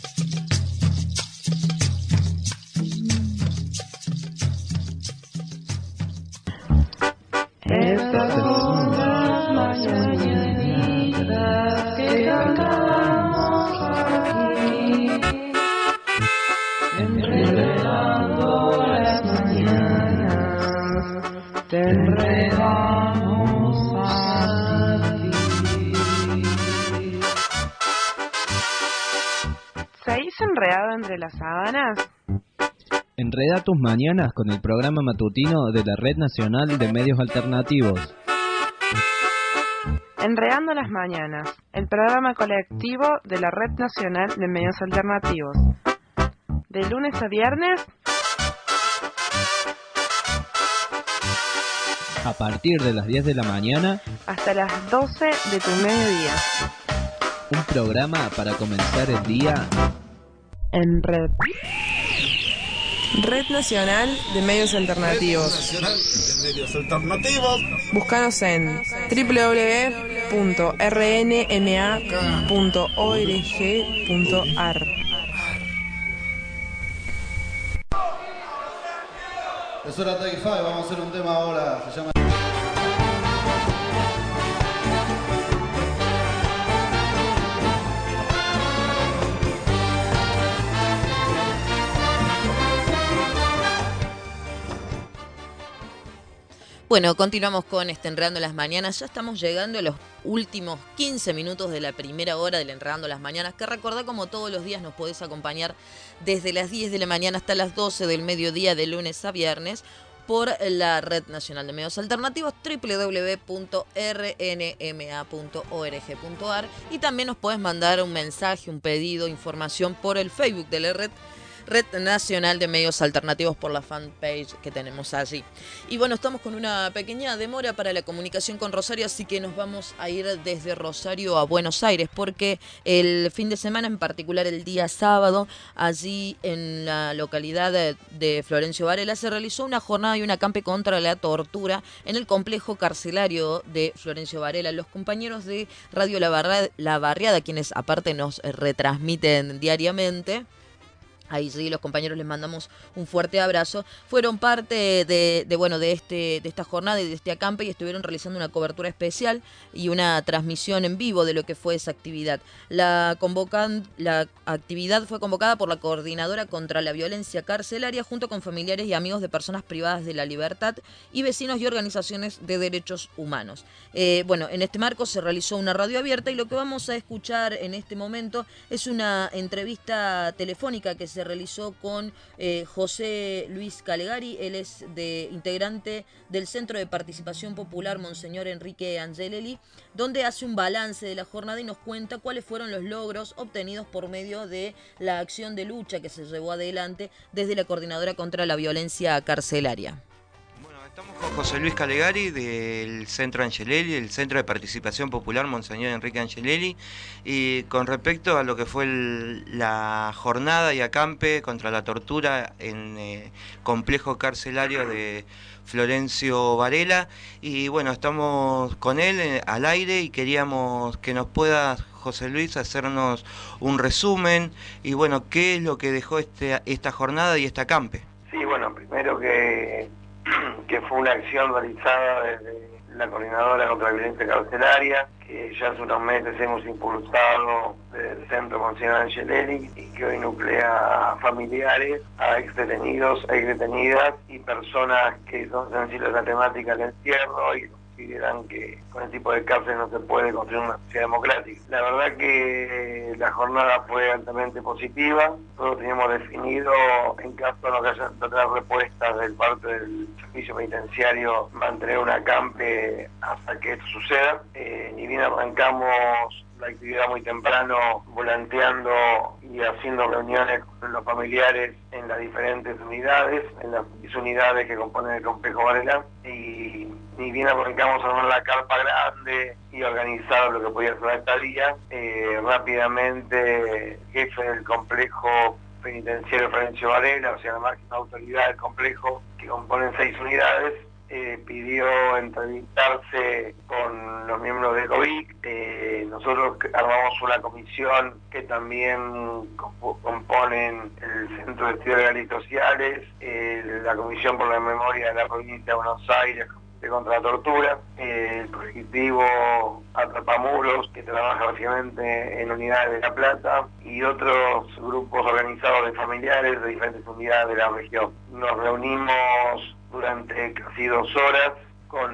Estas son las mañanitas que cantamos aquí, enredando las mañanas, te enredamos a ti. ¿Seguís enredado entre las sábanas? Enreda tus mañanas con el programa matutino de la Red Nacional de Medios Alternativos. Enredando las mañanas, el programa colectivo de la Red Nacional de Medios Alternativos. De lunes a viernes, A partir de las diez de la mañana, hasta las doce de tu mediodía. un programa para comenzar el día En red. Red Nacional de Medios Alternativos. Red Nacional de Medios Alternativos. Búscanos en doble u doble u doble u punto r n m a punto org punto a r. Es hora de Take Five, vamos a hacer un tema ahora, se llama... Bueno, continuamos con este Enredando las Mañanas. Ya estamos llegando a los últimos quince minutos de la primera hora del Enredando las Mañanas, que recordá, como todos los días nos podés acompañar desde las diez de la mañana hasta las doce del mediodía, de lunes a viernes, por la Red Nacional de Medios Alternativos, doble u doble u doble u punto r n m a punto org punto a r, y también nos podés mandar un mensaje, un pedido, información por el Facebook de la Red Red Nacional de Medios Alternativos, por la fanpage que tenemos allí. Y bueno, estamos con una pequeña demora para la comunicación con Rosario, así que nos vamos a ir desde Rosario a Buenos Aires, porque el fin de semana, en particular el día sábado, allí en la localidad de, de Florencio Varela, se realizó una jornada y un acampe contra la tortura en el complejo carcelario de Florencio Varela. Los compañeros de Radio La, Barra, La Barriada, quienes aparte nos retransmiten diariamente, ahí sí, los compañeros les mandamos un fuerte abrazo, fueron parte de, de bueno de este de esta jornada y de este acampe, y estuvieron realizando una cobertura especial y una transmisión en vivo de lo que fue esa actividad. La convocan, la actividad fue convocada por la Coordinadora contra la Violencia Carcelaria, junto con familiares y amigos de personas privadas de la libertad y vecinos y organizaciones de derechos humanos. Eh, bueno, en este marco se realizó una radio abierta, y lo que vamos a escuchar en este momento es una entrevista telefónica que se se realizó con eh, José Luis Calegari. Él es de, integrante del Centro de Participación Popular Monseñor Enrique Angelelli, donde hace un balance de la jornada y nos cuenta cuáles fueron los logros obtenidos por medio de la acción de lucha que se llevó adelante desde la Coordinadora contra la Violencia Carcelaria. Estamos con José Luis Calegari del Centro Angelelli, el Centro de Participación Popular Monseñor Enrique Angelelli, y con respecto a lo que fue el, la jornada y acampe contra la tortura en el eh, complejo carcelario de Florencio Varela. Y bueno, estamos con él eh, al aire, y queríamos que nos pueda, José Luis, hacernos un resumen y bueno, qué es lo que dejó este, esta jornada y este acampe. Sí, bueno, primero que que fue una acción realizada desde la Coordinadora contra la Violencia Carcelaria, que ya hace unos meses hemos impulsado desde el Centro Monseñor Angelelli, y que hoy nuclea a familiares, a exdetenidos, exdetenidas y personas que son sensibles a la temática del encierro y consideran que con el tipo de cárcel no se puede construir una sociedad democrática. La verdad que la jornada fue altamente positiva. Nosotros teníamos definido, en caso de no que haya otras respuestas del parte del servicio penitenciario, mantener un acampe hasta que esto suceda. Eh, ni bien arrancamos la actividad muy temprano, volanteando y haciendo reuniones con los familiares en las diferentes unidades, en las diez unidades que componen el complejo Varela, y ni bien arrancamos a armar la carpa grande y organizar lo que podía ser la estadía, eh, rápidamente el jefe del complejo penitenciario Florencio Varela, o sea la máxima autoridad del complejo, que componen seis unidades, Eh, pidió entrevistarse con los miembros de COVIC. Eh, nosotros armamos una comisión que también comp componen el Centro de Estudios Legales y Sociales, eh, la Comisión por la Memoria de la Provincia de Buenos Aires contra la Tortura, eh, el colectivo Atrapamuros, que trabaja básicamente en unidades de La Plata, y otros grupos organizados de familiares de diferentes unidades de la región. Nos reunimos durante casi dos horas con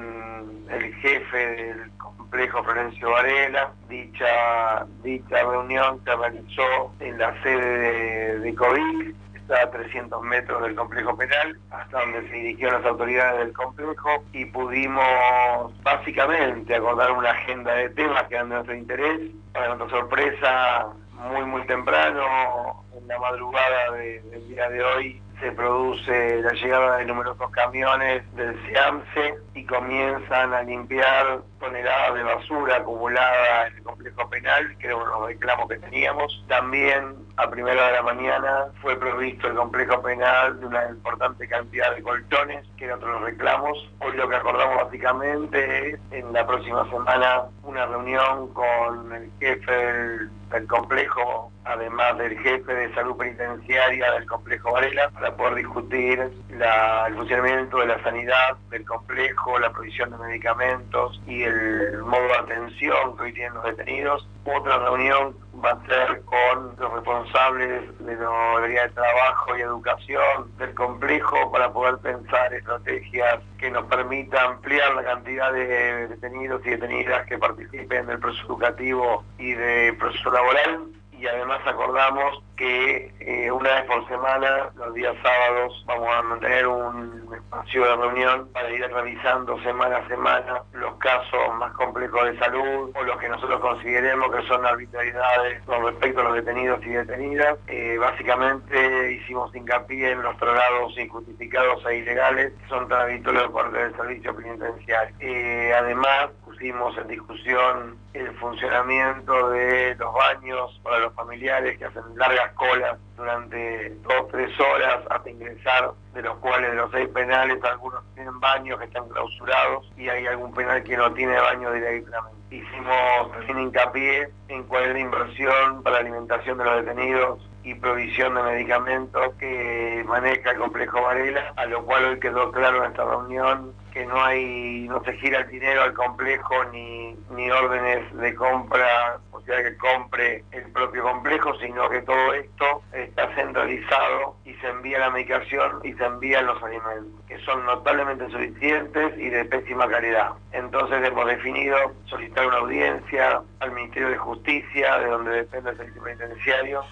el jefe del complejo Florencio Varela. Dicha, dicha reunión se realizó en la sede de, de COVIC, está a trescientos metros del complejo penal, hasta donde se dirigieron las autoridades del complejo, y pudimos básicamente acordar una agenda de temas que eran de nuestro interés. Para nuestra sorpresa, muy muy temprano, en la madrugada de, del día de hoy, se produce la llegada de numerosos camiones del SEAMSE y comienzan a limpiar toneladas de basura acumulada en el complejo penal, que era uno de los reclamos que teníamos. También a primera hora de la mañana fue provisto el complejo penal de una importante cantidad de colchones, que era otro de los reclamos. Hoy lo que acordamos básicamente es en la próxima semana una reunión con el jefe del, del complejo, además del jefe de salud penitenciaria del complejo Varela, para poder discutir la, el funcionamiento de la sanidad del complejo, la provisión de medicamentos y el modo de atención que hoy tienen los detenidos. Otra reunión va a ser con los responsables de la Secretaría de Trabajo y Educación del complejo para poder pensar estrategias que nos permitan ampliar la cantidad de detenidos y detenidas que participen del proceso educativo y del proceso laboral. Y además acordamos que eh, una vez por semana, los días sábados, vamos a mantener un espacio de reunión para ir revisando semana a semana los casos más complejos de salud o los que nosotros consideremos que son arbitrariedades con respecto a los detenidos y detenidas. Eh, básicamente hicimos hincapié en los traslados injustificados e ilegales que son tan habituales por parte del servicio penitenciario. Eh, además pusimos en discusión el funcionamiento de los baños para los familiares que hacen largas colas durante dos o tres horas hasta ingresar, de los cuales de los seis penales algunos tienen baños que están clausurados y hay algún penal que no tiene baño directamente. Hicimos también hincapié en cuál es la inversión para la alimentación de los detenidos y provisión de medicamentos que maneja el complejo Varela, a lo cual hoy quedó claro en esta reunión que no hay, no se gira el dinero al complejo ni, ni órdenes de compra, o sea que compre el propio complejo, sino que todo esto está centralizado y se envía la medicación y se envían los alimentos, que son notablemente insuficientes y de pésima calidad. Entonces hemos definido solicitar una audiencia al Ministerio de Justicia, de donde depende el servicio penitenciario,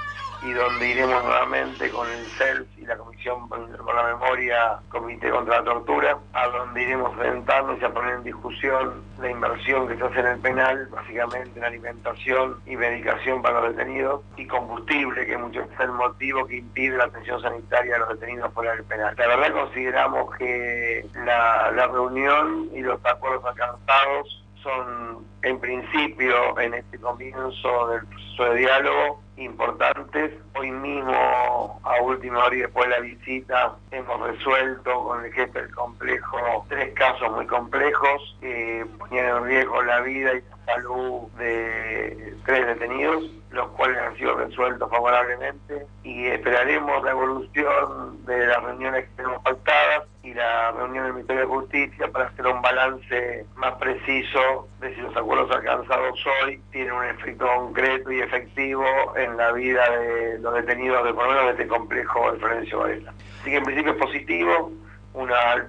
y donde iremos nuevamente con el C E L S y la Comisión por la Memoria, Comité contra la Tortura, a donde iremos sentarnos y a poner en discusión la inversión que se hace en el penal, básicamente en alimentación y medicación para los detenidos, y combustible, que muchas veces es el motivo que impide la atención sanitaria de los detenidos fuera del penal. La verdad consideramos que la, la reunión y los acuerdos alcanzados son, en principio, en este comienzo del proceso de diálogo, importantes. Hoy mismo, a última hora y después de la visita, hemos resuelto con el jefe del complejo tres casos muy complejos que ponían en riesgo la vida y la salud de tres detenidos, los cuales han sido resueltos favorablemente, y esperaremos la evolución de las reuniones que tenemos pactadas y la reunión del Ministerio de Justicia para hacer un balance más preciso de si los acuerdos alcanzados hoy tienen un efecto concreto y efectivo en la vida de los detenidos de por lo menos de este complejo de Florencio Varela. Así que en principio es positivo, una alta participación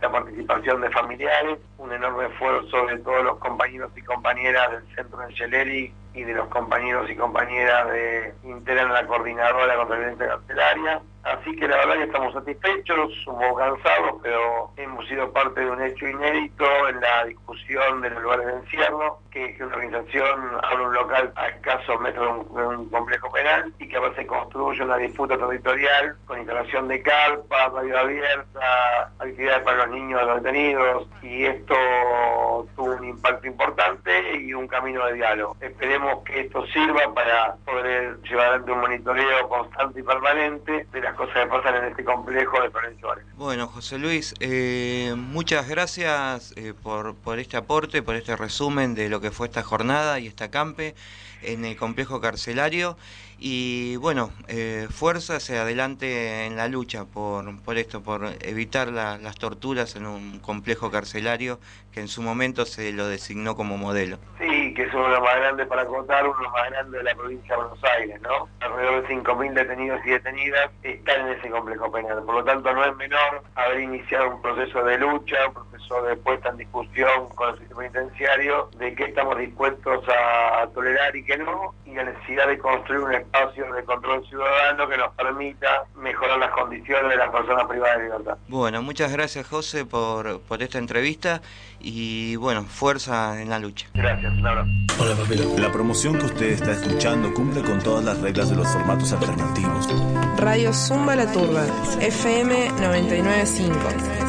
participación de familiares, un enorme esfuerzo de todos los compañeros y compañeras del Centro Angelelli y de los compañeros y compañeras de integran la coordinadora contra la violencia carcelaria. Así que la verdad que estamos satisfechos, un poco cansados, pero hemos sido parte de un hecho inédito en la discusión de los lugares de encierro, que, que una organización abre un local a escasos metros de un, de un complejo penal y que ahora se construye una disputa territorial con instalación de carpas, radio abierta, actividades para los niños de los detenidos, y esto tuvo un impacto importante y un camino de diálogo. Esperemos que esto sirva para poder llevar adelante un monitoreo constante y permanente de las cosas que pasan en este complejo de Florencio Varela. Bueno, José Luis, eh, muchas gracias eh, por, por este aporte, por este resumen de lo que fue esta jornada y esta campe en el complejo carcelario. Y bueno, eh, fuerza hacia adelante en la lucha por, por esto, por evitar la, las torturas en un complejo carcelario que en su momento se lo designó como modelo. Sí, que es uno de los más grandes, para contar, uno de los más grandes de la provincia de Buenos Aires, ¿no? Alrededor de cinco mil detenidos y detenidas están en ese complejo penal. Por lo tanto, no es menor haber iniciado un proceso de lucha, un proceso de puesta en discusión con el sistema penitenciario, de qué estamos dispuestos a tolerar y qué no, y la necesidad de construir un espacio de control ciudadano que nos permita mejorar las condiciones de las personas privadas de libertad. Bueno, muchas gracias, José, por, por esta entrevista y bueno, fuerza en la lucha. Gracias, un abrazo. Hola, papito. La promoción que usted está escuchando cumple con todas las reglas de los formatos alternativos. Radio Zumba La Turba, F M noventa y nueve punto cinco.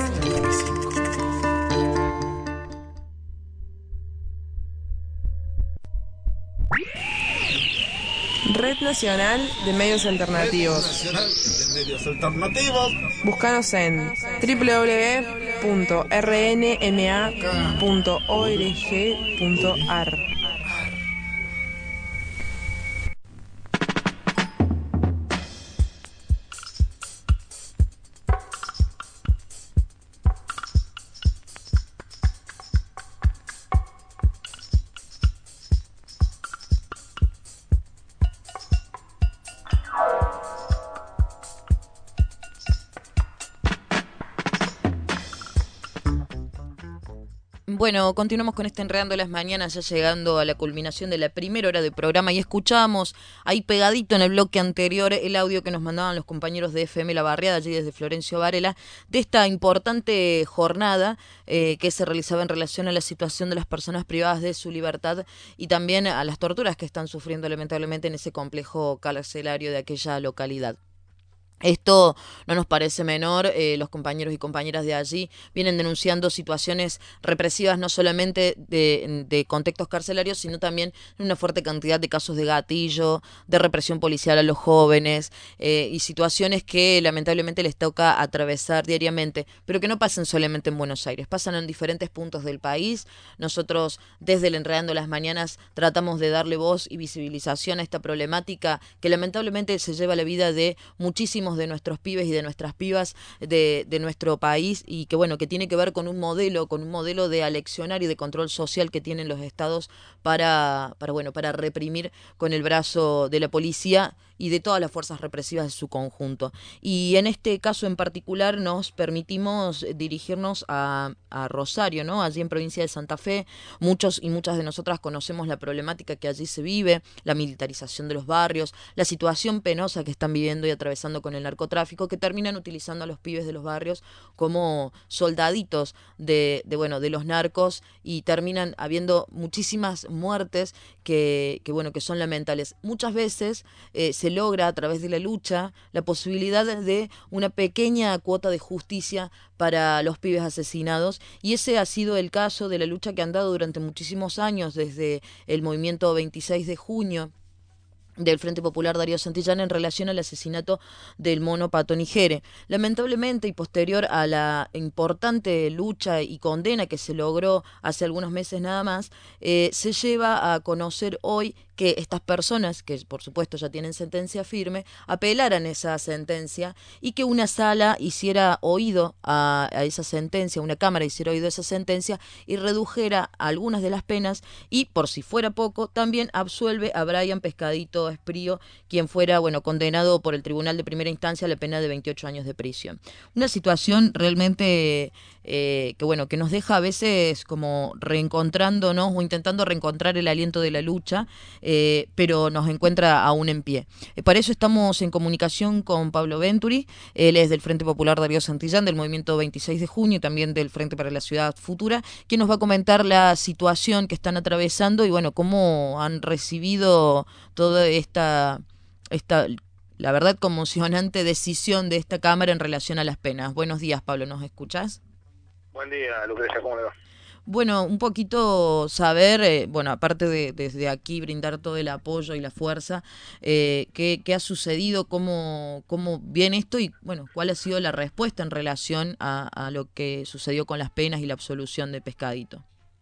Red Nacional de Medios Alternativos. Red Nacional de Medios Alternativos. Búscanos en doble u doble u doble u punto r n m a punto org punto a r. Bueno, continuamos con este Enredando las Mañanas, ya llegando a la culminación de la primera hora del programa, y escuchamos ahí pegadito en el bloque anterior el audio que nos mandaban los compañeros de F M La Barriada, allí desde Florencio Varela, de esta importante jornada eh, que se realizaba en relación a la situación de las personas privadas de su libertad y también a las torturas que están sufriendo lamentablemente en ese complejo carcelario de aquella localidad. Esto no nos parece menor, eh, los compañeros y compañeras de allí vienen denunciando situaciones represivas no solamente de, de contextos carcelarios, sino también una fuerte cantidad de casos de gatillo, de represión policial a los jóvenes eh, y situaciones que lamentablemente les toca atravesar diariamente, pero que no pasan solamente en Buenos Aires, pasan en diferentes puntos del país. Nosotros desde el Enredando las Mañanas tratamos de darle voz y visibilización a esta problemática que lamentablemente se lleva la vida de muchísimos de nuestros pibes y de nuestras pibas de, de nuestro país, y que bueno, que tiene que ver con un modelo, con un modelo de aleccionar y de control social que tienen los estados para, para bueno, para reprimir con el brazo de la policía y de todas las fuerzas represivas de su conjunto. Y en este caso en particular nos permitimos dirigirnos a, a Rosario, ¿no? Allí en provincia de Santa Fe, muchos y muchas de nosotras conocemos la problemática que allí se vive, la militarización de los barrios, la situación penosa que están viviendo y atravesando con el narcotráfico, que terminan utilizando a los pibes de los barrios como soldaditos de, de bueno, de los narcos, y terminan habiendo muchísimas muertes que, que bueno, que son lamentables. Muchas veces eh, se logra a través de la lucha la posibilidad de una pequeña cuota de justicia para los pibes asesinados, y ese ha sido el caso de la lucha que han dado durante muchísimos años desde el movimiento veintiséis de junio del Frente Popular Darío Santillán en relación al asesinato del mono Pato Nigere. Lamentablemente, y posterior a la importante lucha y condena que se logró hace algunos meses nada más, eh, se lleva a conocer hoy que estas personas, que por supuesto ya tienen sentencia firme, apelaran esa sentencia y que una sala hiciera oído a, a esa sentencia, una cámara hiciera oído a esa sentencia y redujera algunas de las penas y, por si fuera poco, también absuelve a Brian Pescadito Esprío, quien fuera, bueno, condenado por el Tribunal de Primera Instancia a la pena de veintiocho años de prisión. Una situación realmente eh, que, bueno, que nos deja a veces como reencontrándonos o intentando reencontrar el aliento de la lucha, eh, pero nos encuentra aún en pie. Eh, para eso estamos en comunicación con Pablo Venturi. Él es del Frente Popular Darío Santillán, del Movimiento veintiséis de junio y también del Frente para la Ciudad Futura, quien nos va a comentar la situación que están atravesando y, bueno, cómo han recibido toda esta, esta, la verdad, conmocionante decisión de esta Cámara en relación a las penas. Buenos días, Pablo, ¿nos escuchás? Buen día, Lucrecia, ¿cómo le va? Bueno, un poquito saber, eh, bueno, aparte de desde aquí brindar todo el apoyo y la fuerza, eh, qué, qué ha sucedido, cómo, cómo viene esto y, bueno, cuál ha sido la respuesta en relación a, a lo que sucedió con las penas y la absolución de Pescadito.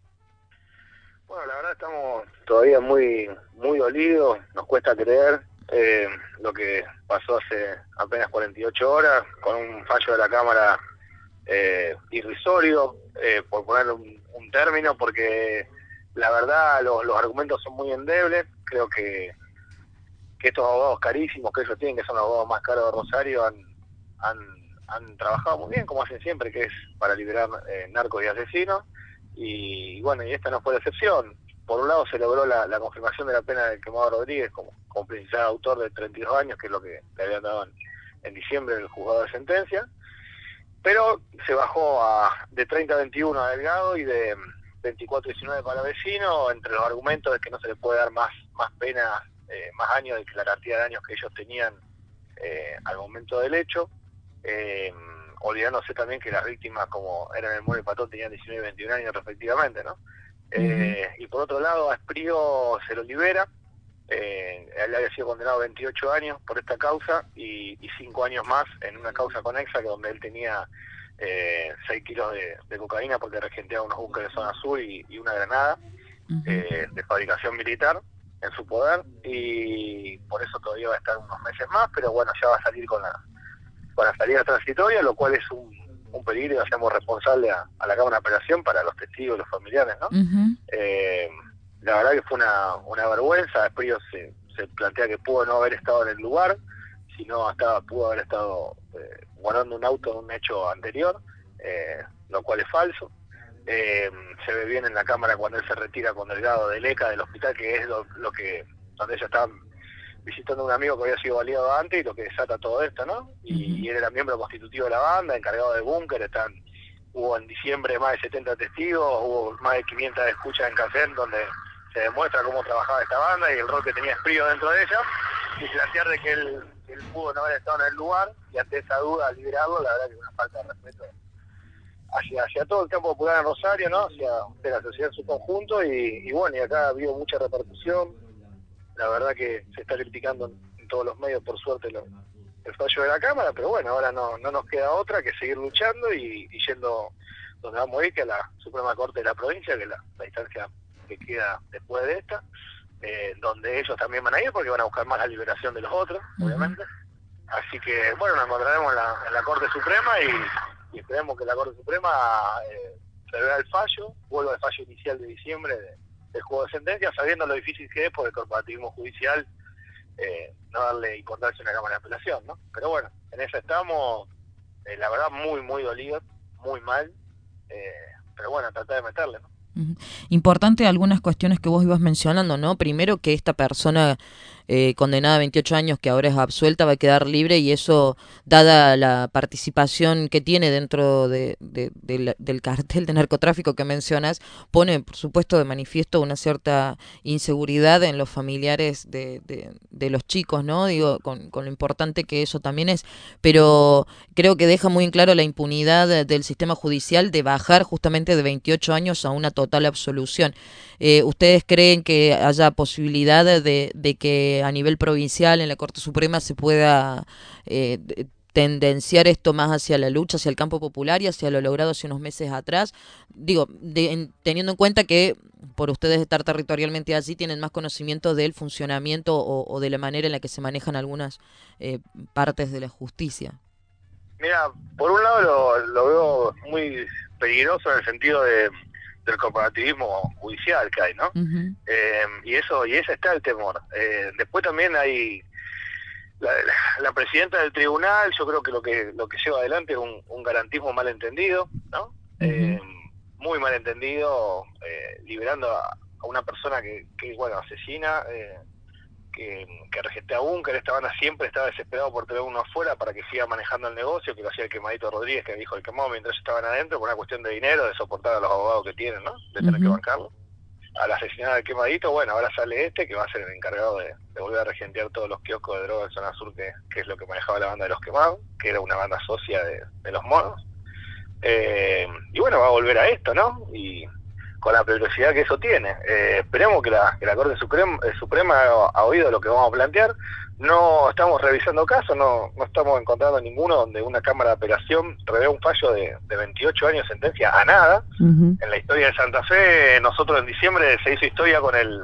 Bueno, la verdad estamos todavía muy muy dolidos, nos cuesta creer eh, lo que pasó hace apenas cuarenta y ocho horas, con un fallo de la Cámara eh, irrisorio, eh, por ponerle un, un término, porque la verdad los, los argumentos son muy endebles. Creo que, que estos abogados carísimos que ellos tienen, que son los abogados más caros de Rosario, han, han, han trabajado muy bien, como hacen siempre, que es para liberar eh, narcos y asesinos. Y bueno, y esta no fue la excepción. Por un lado se logró la, la confirmación de la pena del quemado Rodríguez como, como principal autor de treinta y dos años, que es lo que le habían dado en, en diciembre el juzgado de sentencia, pero se bajó a de treinta a veintiuno a Delgado y de veinticuatro a diecinueve para Vecino, entre los argumentos de que no se le puede dar más, más pena, eh, más años de que la cantidad de años que ellos tenían eh, al momento del hecho, eh, olvidándose también que las víctimas, como eran el Moro y Patón, tenían diecinueve y veintiún años respectivamente, ¿no? Eh, y por otro lado, a Esprío se lo libera. Eh, él había sido condenado a veintiocho años por esta causa y, y cinco años más en una causa conexa, que donde él tenía eh, seis kilos de, de cocaína porque regenteaba unos búnkeres de zona sur y, y una granada eh, de fabricación militar en su poder, y por eso todavía va a estar unos meses más, pero bueno, ya va a salir con la, con la salida transitoria, lo cual es un, un peligro y hacemos responsable a, a la Cámara de Apelación para los testigos y los familiares, ¿no? Uh-huh. eh, La verdad que fue una, una vergüenza. Esprío se, se plantea que pudo no haber estado en el lugar, sino hasta pudo haber estado eh, guardando un auto de un hecho anterior, eh, lo cual es falso. Eh, se ve bien en la cámara cuando él se retira con Delgado del E C A del hospital, que es lo, lo que donde ella estaba visitando a un amigo que había sido baleado antes y lo que desata todo esto, ¿no? Y, uh-huh. y él era miembro constitutivo de la banda, encargado de búnker. Están, hubo en diciembre más de setenta testigos, hubo más de quinientas escuchas en cassette donde se demuestra cómo trabajaba esta banda y el rol que tenía Esprío dentro de ella, y plantear de que él, que él pudo no haber estado en el lugar, y ante esa duda liberarlo, la verdad que es una falta de respeto hacia, hacia todo el campo popular en Rosario, ¿no? Hacia de la sociedad en su conjunto, y, y bueno, y acá ha habido mucha repercusión. La verdad que se está criticando en, en todos los medios, por suerte, lo, el fallo de la Cámara, pero bueno, ahora no, no nos queda otra que seguir luchando y, y yendo donde vamos a ir, que a la Suprema Corte de la provincia, que es la, la instancia que queda después de esta, eh, donde ellos también van a ir porque van a buscar más la liberación de los otros, uh-huh. obviamente. Así que, bueno, nos encontraremos en la, en la Corte Suprema y, y esperemos que la Corte Suprema eh, se vea el fallo, vuelva al fallo inicial de diciembre de, del juego de sentencia, sabiendo lo difícil que es por el corporativismo judicial eh, no darle importancia a una Cámara de Apelación, ¿no? Pero bueno, en eso estamos, eh, la verdad, muy, muy dolidos, muy mal, eh, pero bueno, tratar de meterle, ¿no? Uh-huh. Importante algunas cuestiones que vos ibas mencionando, ¿no? Primero, que esta persona eh, condenada a veintiocho años, que ahora es absuelta, va a quedar libre, y eso, dada la participación que tiene dentro de, de, de la, del cartel de narcotráfico que mencionas, pone, por supuesto, de manifiesto una cierta inseguridad en los familiares de, de, de los chicos, ¿no? Digo, con, con lo importante que eso también es, pero creo que deja muy en claro la impunidad del sistema judicial de bajar justamente de veintiocho años a una total absolución. Eh, ¿Ustedes creen que haya posibilidad de, de que a nivel provincial en la Corte Suprema se pueda eh, tendenciar esto más hacia la lucha, hacia el campo popular y hacia lo logrado hace unos meses atrás? Digo, de, en, teniendo en cuenta que por ustedes estar territorialmente allí, tienen más conocimiento del funcionamiento o, o de la manera en la que se manejan algunas eh, partes de la justicia. Mira, por un lado lo, lo veo muy peligroso en el sentido de del corporativismo judicial que hay, ¿no? Uh-huh. Eh, y eso y ese está el temor. Eh, después también hay la, la, la presidenta del tribunal, yo creo que lo que lo que lleva adelante es un, un garantismo malentendido, ¿no? Uh-huh. Eh, muy malentendido, eh, liberando a, a una persona que, que bueno, asesina, eh, que, que regentea búnker. Esta banda siempre estaba desesperado por tener uno afuera para que siga manejando el negocio, que lo hacía el Quemadito Rodríguez, que dijo el quemado mientras estaban adentro, por una cuestión de dinero, de soportar a los abogados que tienen, ¿no? De tener uh-huh. que bancarlo. Al asesinar al Quemadito, bueno, ahora sale este, que va a ser el encargado de, de volver a regentear todos los kioscos de droga en zona sur, que, que es lo que manejaba la banda de los Quemados, que era una banda socia de, de los monos. Eh, y bueno, va a volver a esto, ¿no? Y con la peligrosidad que eso tiene. Eh, esperemos que la, que la Corte Suprema, eh, Suprema ha, ha oído lo que vamos a plantear. No estamos revisando casos, no no estamos encontrando ninguno donde una Cámara de Apelación revea un fallo de, de veintiocho años de sentencia a nada. Uh-huh. En la historia de Santa Fe, nosotros en diciembre se hizo historia con el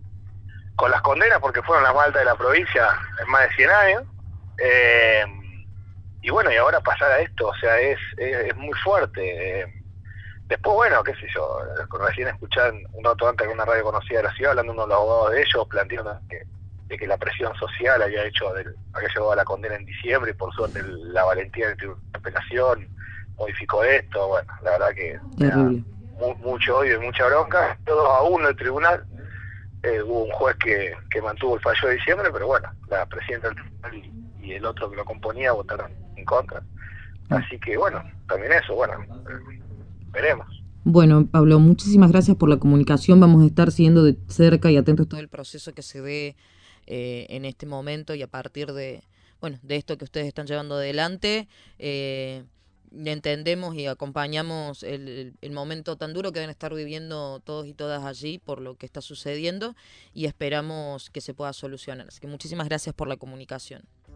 con las condenas, porque fueron las más altas de la provincia en más de cien años. Eh, y bueno, y ahora pasar a esto, o sea, es, es, es muy fuerte. Eh, Después, bueno, qué sé yo, recién escuchar un rato antes que una radio conocida de la ciudad, hablando uno de los abogados de ellos, planteando que, de que la presión social había hecho, del, había llegado a la condena en diciembre, y por suerte el, la valentía del tribunal de apelación modificó esto. Bueno, la verdad que mu, mucho odio y mucha bronca. Todos a uno el tribunal, eh, hubo un juez que, que mantuvo el fallo de diciembre, pero bueno, la presidenta del tribunal y, y el otro que lo componía votaron en contra. Así que bueno, también eso, bueno... Eh, veremos. Bueno, Pablo, muchísimas gracias por la comunicación. Vamos a estar siguiendo de cerca y atentos a todo el proceso que se dé eh, en este momento, y a partir de bueno de esto que ustedes están llevando adelante, eh, entendemos y acompañamos el, el, el momento tan duro que deben estar viviendo todos y todas allí por lo que está sucediendo, y esperamos que se pueda solucionar. Así que muchísimas gracias por la comunicación.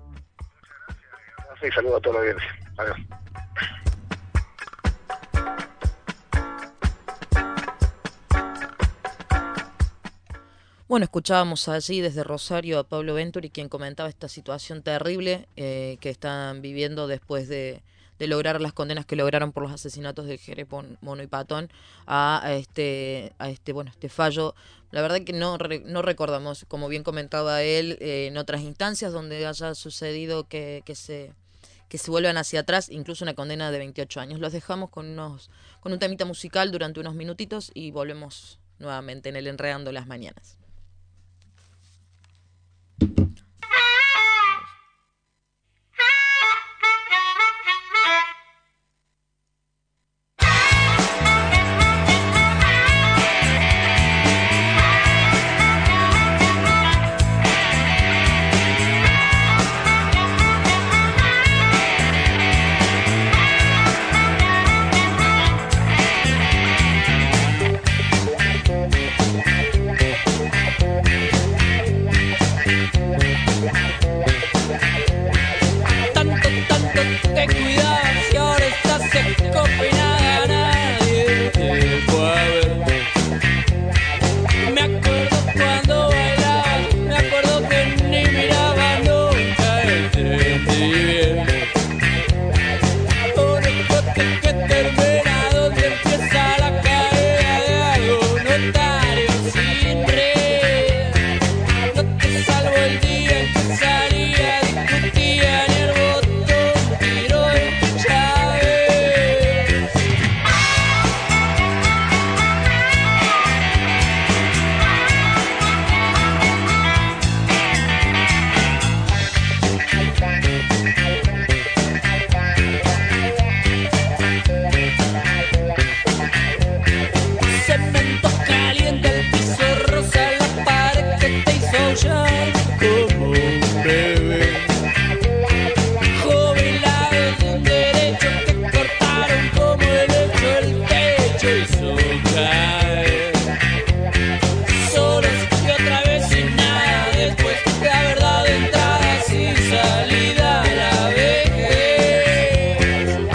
Sí, saludo a toda la audiencia. Adiós. Bueno, escuchábamos allí desde Rosario a Pablo Venturi, quien comentaba esta situación terrible eh, que están viviendo después de, de lograr las condenas que lograron por los asesinatos de Jerez, Mono y Patón a, a este a este bueno este fallo. La verdad que no no recordamos, como bien comentaba él, eh, en otras instancias donde haya sucedido que, que se que se vuelvan hacia atrás, incluso una condena de veintiocho años. Los dejamos con unos con un temita musical durante unos minutitos y volvemos nuevamente en el Enredando las Mañanas.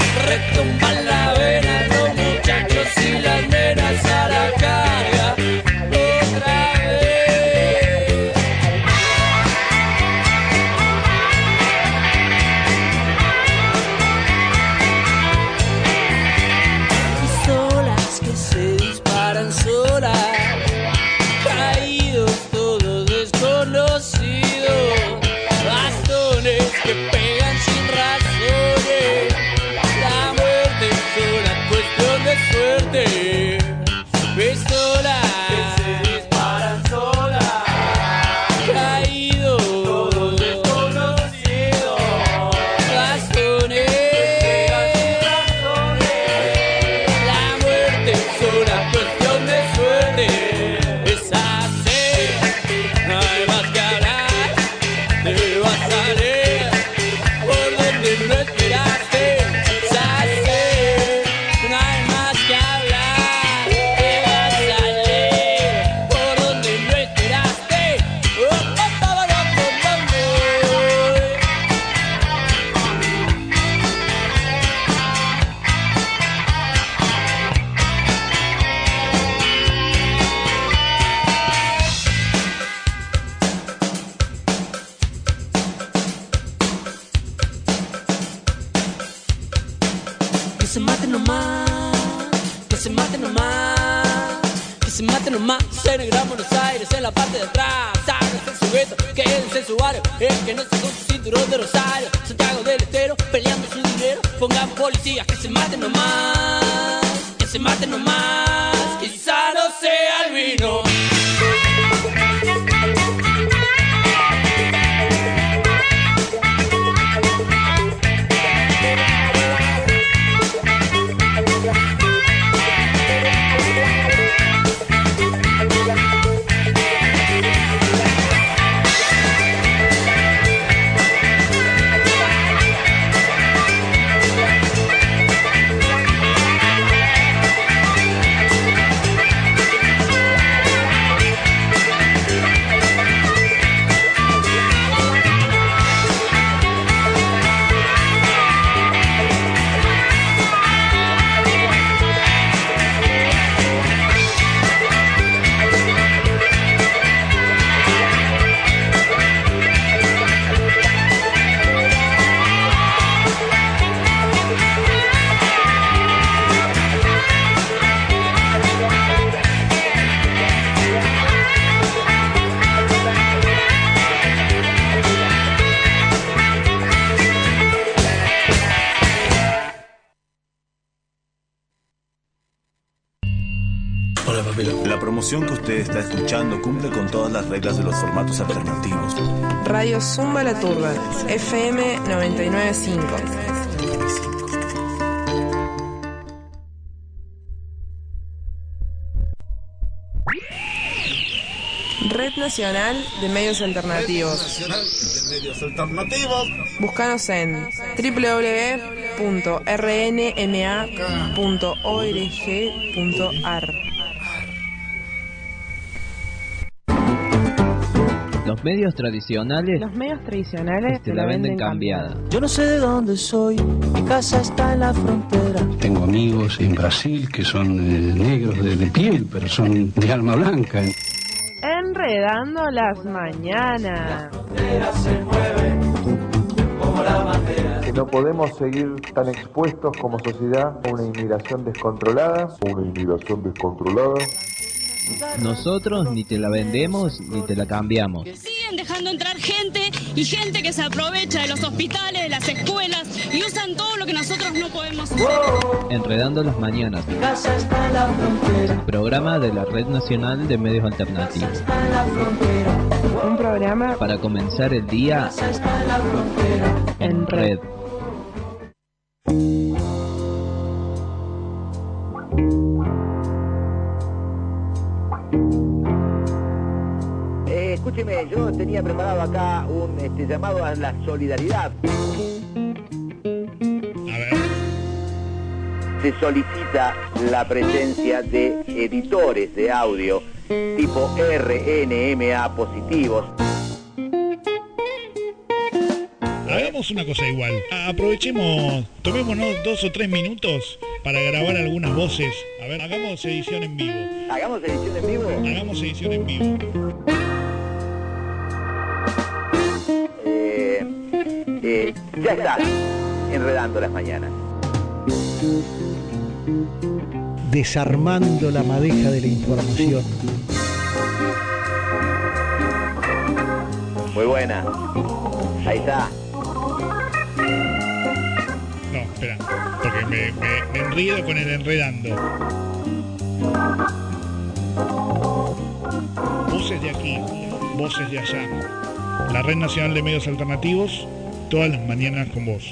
Tumban la vena los muchachos y las nenas a la carga. muerte. Pistolas que se disparan solas, caídos, todos desconocidos, razones, la muerte es una cuestión de suerte. Es así, no hay más que hablar, te vas a salir por donde no esperaste. Es así, no hay más que hablar, te vas a salir por donde no esperaste. Oh, oh, oh, oh, oh, oh, oh. Que se mate nomás, que se mate nomás, que se mate nomás. En el Gran Buenos Aires, en la parte de atrás, sáquense su gueto, quédense en su barrio, el que no se con su cinturón de Rosario, Santiago del Estero, peleando su dinero, pongan policías, que se maten nomás, que se maten nomás, quizá no sea el vino. La promoción que usted está escuchando cumple con todas las reglas de los formatos alternativos. Radio Zumba La Turba, F M noventa y nueve punto cinco. Red Nacional de Medios Alternativos. Nacional de Medios Alternativos. Búscanos en doble u doble u doble u punto r n m a punto org punto a r. Los medios tradicionales Los medios tradicionales te la venden cambiada. Yo no sé de dónde soy, mi casa está en la frontera. Tengo amigos en Brasil que son eh, negros de, de piel, pero son de alma blanca. Enredando las mañanas. Que no podemos seguir tan expuestos como sociedad a una inmigración descontrolada. Una inmigración descontrolada. Nosotros ni te la vendemos ni te la cambiamos. Siguen dejando entrar gente y gente que se aprovecha de los hospitales, de las escuelas y usan todo lo que nosotros no podemos hacer. Enredando las mañanas. Programa de la Red Nacional de Medios Alternativos. Un programa para comenzar el día en red. Eh, escúcheme, yo tenía preparado acá un este, llamado a la solidaridad. A ver. Se solicita la presencia de editores de audio tipo R N M A positivos. Hagamos una cosa igual. Aprovechemos, tomémonos dos o tres minutos para grabar algunas voces. A ver, hagamos edición en vivo. ¿Hagamos edición en vivo? Hagamos edición en vivo. Eh, eh, ya está, enredando las mañanas. Desarmando la madeja de la información. Muy buena. Ahí está. No, espera, porque me, me, me enredo con el enredando. Voces de aquí, voces de allá. La Red Nacional de Medios Alternativos, todas las mañanas con vos.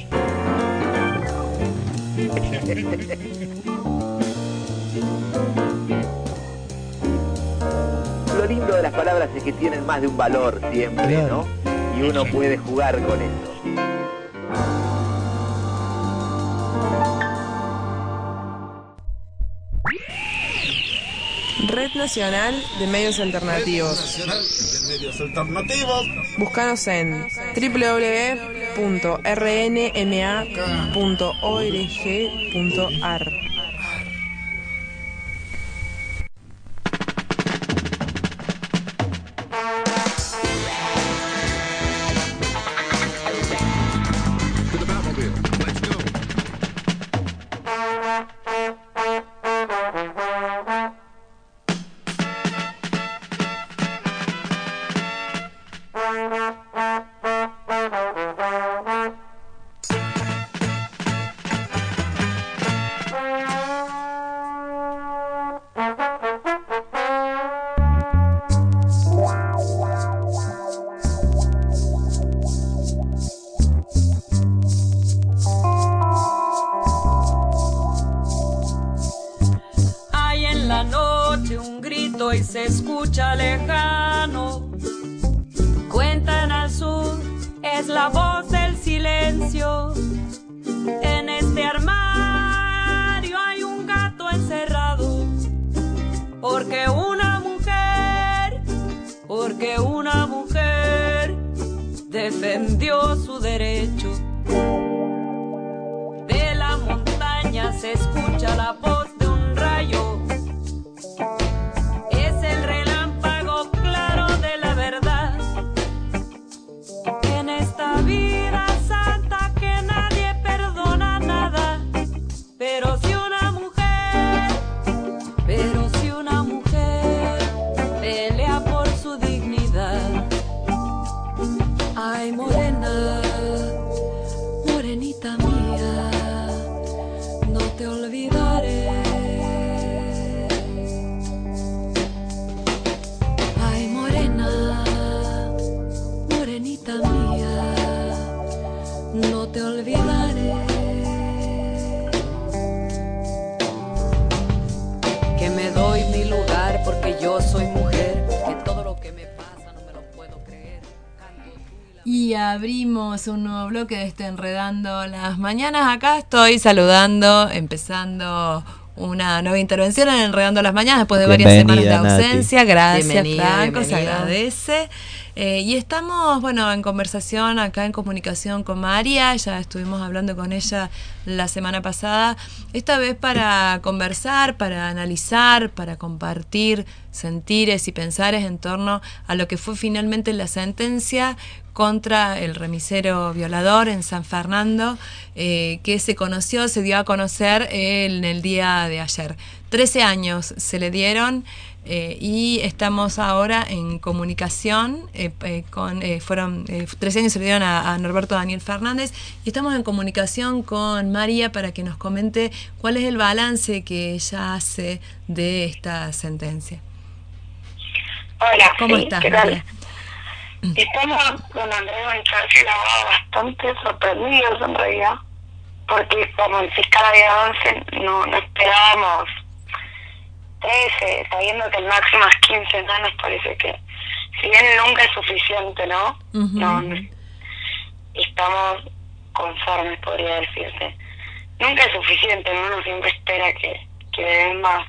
Lo lindo de las palabras es que tienen más de un valor siempre, Claro. ¿no? Y uno puede jugar con eso. Red Nacional de Medios Alternativos. Nacional de Medios Alternativos. Búscanos en doble u doble u doble u punto r n m a punto org punto a r. Hay en la noche un grito y se escucha lejano. Cuentan al sur, es la voz del silencio. En este armario hay un gato encerrado. Porque una mujer, porque una mujer defendió su derecho. De la montaña se escucha la voz de un rayo. Es el relámpago claro de la verdad. En esta vida santa que nadie perdona nada. Pero si una mujer, pero si una mujer pelea por su dignidad. Ay, morena, morenita mía, no te olvidaré. Ay, morena, morenita mía, no te olvidaré. Que me doy mi lugar porque yo soy mujer, que todo lo que me pasa no me lo puedo creer. Y abrimos un nuevo bloque de este Enredando las Mañanas. Acá estoy saludando, empezando una nueva intervención en Enredando las Mañanas después de varias Bienvenida, semanas de ausencia. Nati. Gracias, Bienvenida, Franco, se bienvenida. agradece. Eh, y estamos, bueno, en conversación acá en comunicación con María. Ya estuvimos hablando con ella la semana pasada. Esta vez para conversar, para analizar, para compartir sentires y pensares en torno a lo que fue finalmente la sentencia contra el remisero violador en San Fernando, eh, que se conoció, se dio a conocer en el día de ayer. Trece años se le dieron. Eh, y estamos ahora en comunicación eh, eh, con, eh, fueron eh, trece años se le dieron a, a Norberto Daniel Fernández, y estamos en comunicación con María para que nos comente cuál es el balance que ella hace de esta sentencia. Hola, ¿Cómo sí, estás, ¿qué tal? María? Estamos con Andrés Banchar y la bastante sorprendidos en realidad, porque como el fiscal había once, no, no esperábamos trece, sabiendo que el máximo es quince, no nos parece que, si bien nunca es suficiente, ¿no? Uh-huh. No, no, estamos conformes, podría decirse. Nunca es suficiente, ¿no? Uno siempre espera que, que den más.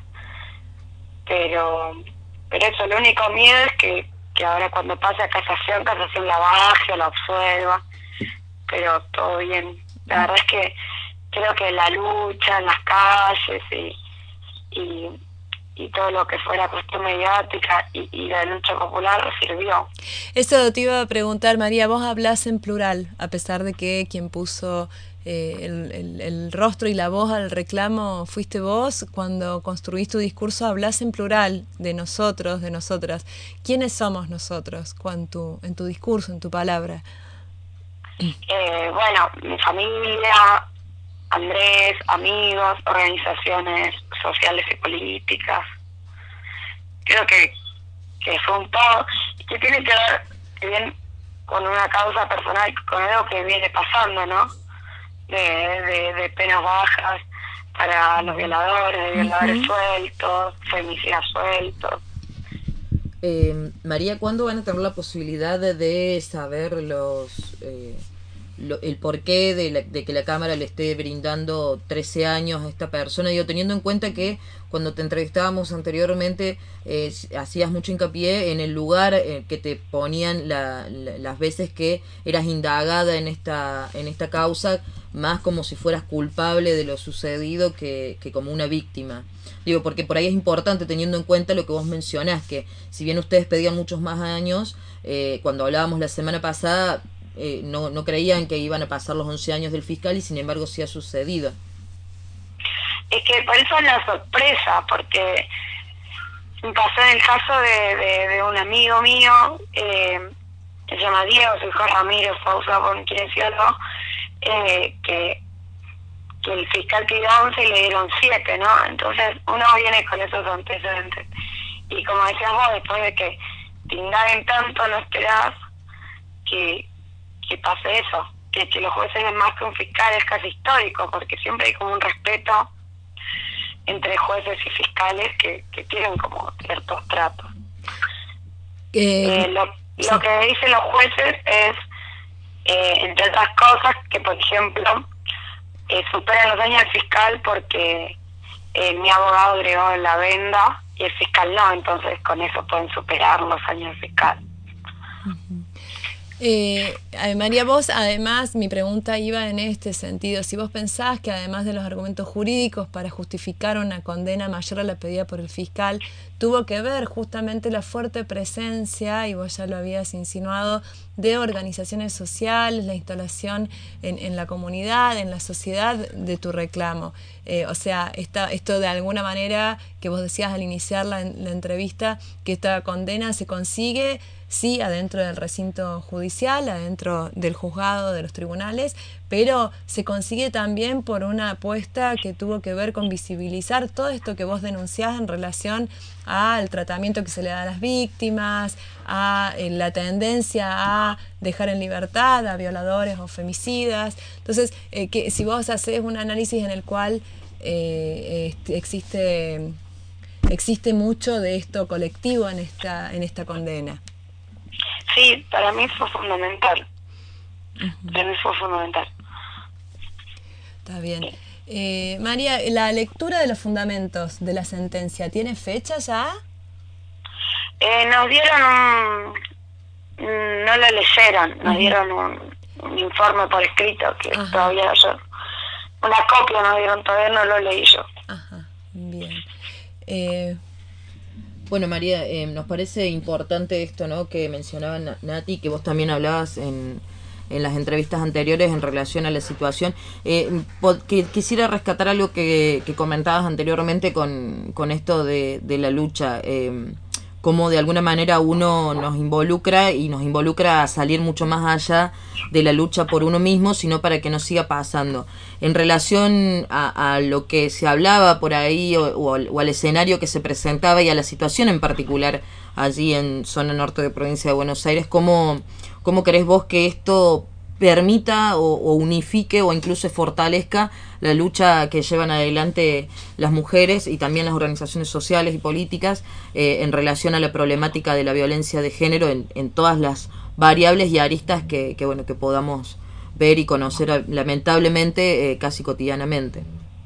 Pero, pero eso, lo único miedo es que, que ahora cuando pase a casación, casación la baje o la absuelva, pero todo bien. La verdad es que creo que la lucha en las calles y, y y todo lo que fue la cuestión mediática y, y la lucha popular sirvió. Eso te iba a preguntar, María, vos hablás en plural, a pesar de que quien puso eh, el, el, el rostro y la voz al reclamo fuiste vos. Cuando construís tu discurso hablás en plural, de nosotros, de nosotras. ¿Quiénes somos nosotros en tu, en tu discurso, en tu palabra? Eh, bueno, mi familia, Andrés, amigos, organizaciones sociales y políticas. Creo que, que fue un todo, y que tiene que ver bien con una causa personal, con algo que viene pasando, ¿no? De, de, de penas bajas para los violadores, de violadores uh-huh. sueltos, femicidas sueltos. Eh, María, ¿cuándo van a tener la posibilidad de, de saber los eh, lo, el porqué de, la, de que la Cámara le esté brindando trece años a esta persona? Digo, teniendo en cuenta que cuando te entrevistábamos anteriormente eh, hacías mucho hincapié en el lugar eh, que te ponían la, la, las veces que eras indagada en esta en esta causa, más como si fueras culpable de lo sucedido que, que como una víctima. Digo, porque por ahí es importante, teniendo en cuenta lo que vos mencionás, que si bien ustedes pedían muchos más años, eh, cuando hablábamos la semana pasada, eh, no, no creían que iban a pasar los once años del fiscal, y sin embargo sí ha sucedido. Es que por eso es la sorpresa, porque me pasó en el caso de, de, de un amigo mío, eh, se llama Diego, su hijo Ramiro, fue usado por un kinesiólogo, eh, que, que el fiscal pidió once y le dieron siete, ¿no? Entonces uno viene con esos antecedentes. Y como decías vos, después de que te indaguen tanto, no esperás que, que pase eso, que, que los jueces ven más que un fiscal, es casi histórico, porque siempre hay como un respeto entre jueces y fiscales que, que tienen como ciertos tratos. Eh, eh, lo, sí. lo que dicen los jueces es, eh, entre otras cosas, que por ejemplo eh, superan los años del fiscal porque eh, mi abogado agregó la venda y el fiscal no, entonces con eso pueden superar los años del fiscal. Uh-huh. Eh, María, vos además, mi pregunta iba en este sentido, si vos pensás que además de los argumentos jurídicos para justificar una condena mayor a la pedida por el fiscal, tuvo que ver justamente la fuerte presencia, y vos ya lo habías insinuado, de organizaciones sociales, la instalación en, en la comunidad, en la sociedad de tu reclamo. Eh, o sea, esta, esto de alguna manera, que vos decías al iniciar la, la entrevista, que esta condena se consigue, sí, adentro del recinto judicial, adentro del juzgado, de los tribunales, pero se consigue también por una apuesta que tuvo que ver con visibilizar todo esto que vos denunciás en relación al tratamiento que se le da a las víctimas, a eh, la tendencia a dejar en libertad a violadores o femicidas. Entonces, eh, que si vos haces un análisis en el cual eh, este, existe, existe mucho de esto colectivo en esta, en esta condena. Sí, para mí fue fundamental. Uh-huh. Para mí fue fundamental. Está bien. Eh, María, ¿la lectura de los fundamentos de la sentencia tiene fecha ya? Eh, nos dieron un... No lo leyeron, nos uh-huh. dieron un, un informe por escrito que Ajá. todavía yo... Una copia nos dieron, todavía no lo leí yo. Ajá, bien. Eh... Bueno, María, eh, nos parece importante esto, ¿no?, que mencionaba Nati, que vos también hablabas en, en las entrevistas anteriores en relación a la situación. Eh, que, quisiera rescatar algo que, que comentabas anteriormente con, con esto de, de la lucha, eh, cómo de alguna manera uno nos involucra y nos involucra a salir mucho más allá de la lucha por uno mismo, sino para que no siga pasando. En relación a, a lo que se hablaba por ahí o, o, al, o al escenario que se presentaba y a la situación en particular allí en zona norte de provincia de Buenos Aires, ¿cómo, cómo crees vos que esto permita o, o unifique o incluso fortalezca la lucha que llevan adelante las mujeres y también las organizaciones sociales y políticas eh, en relación a la problemática de la violencia de género en, en todas las variables y aristas que, que bueno que podamos ver y conocer lamentablemente eh, casi cotidianamente?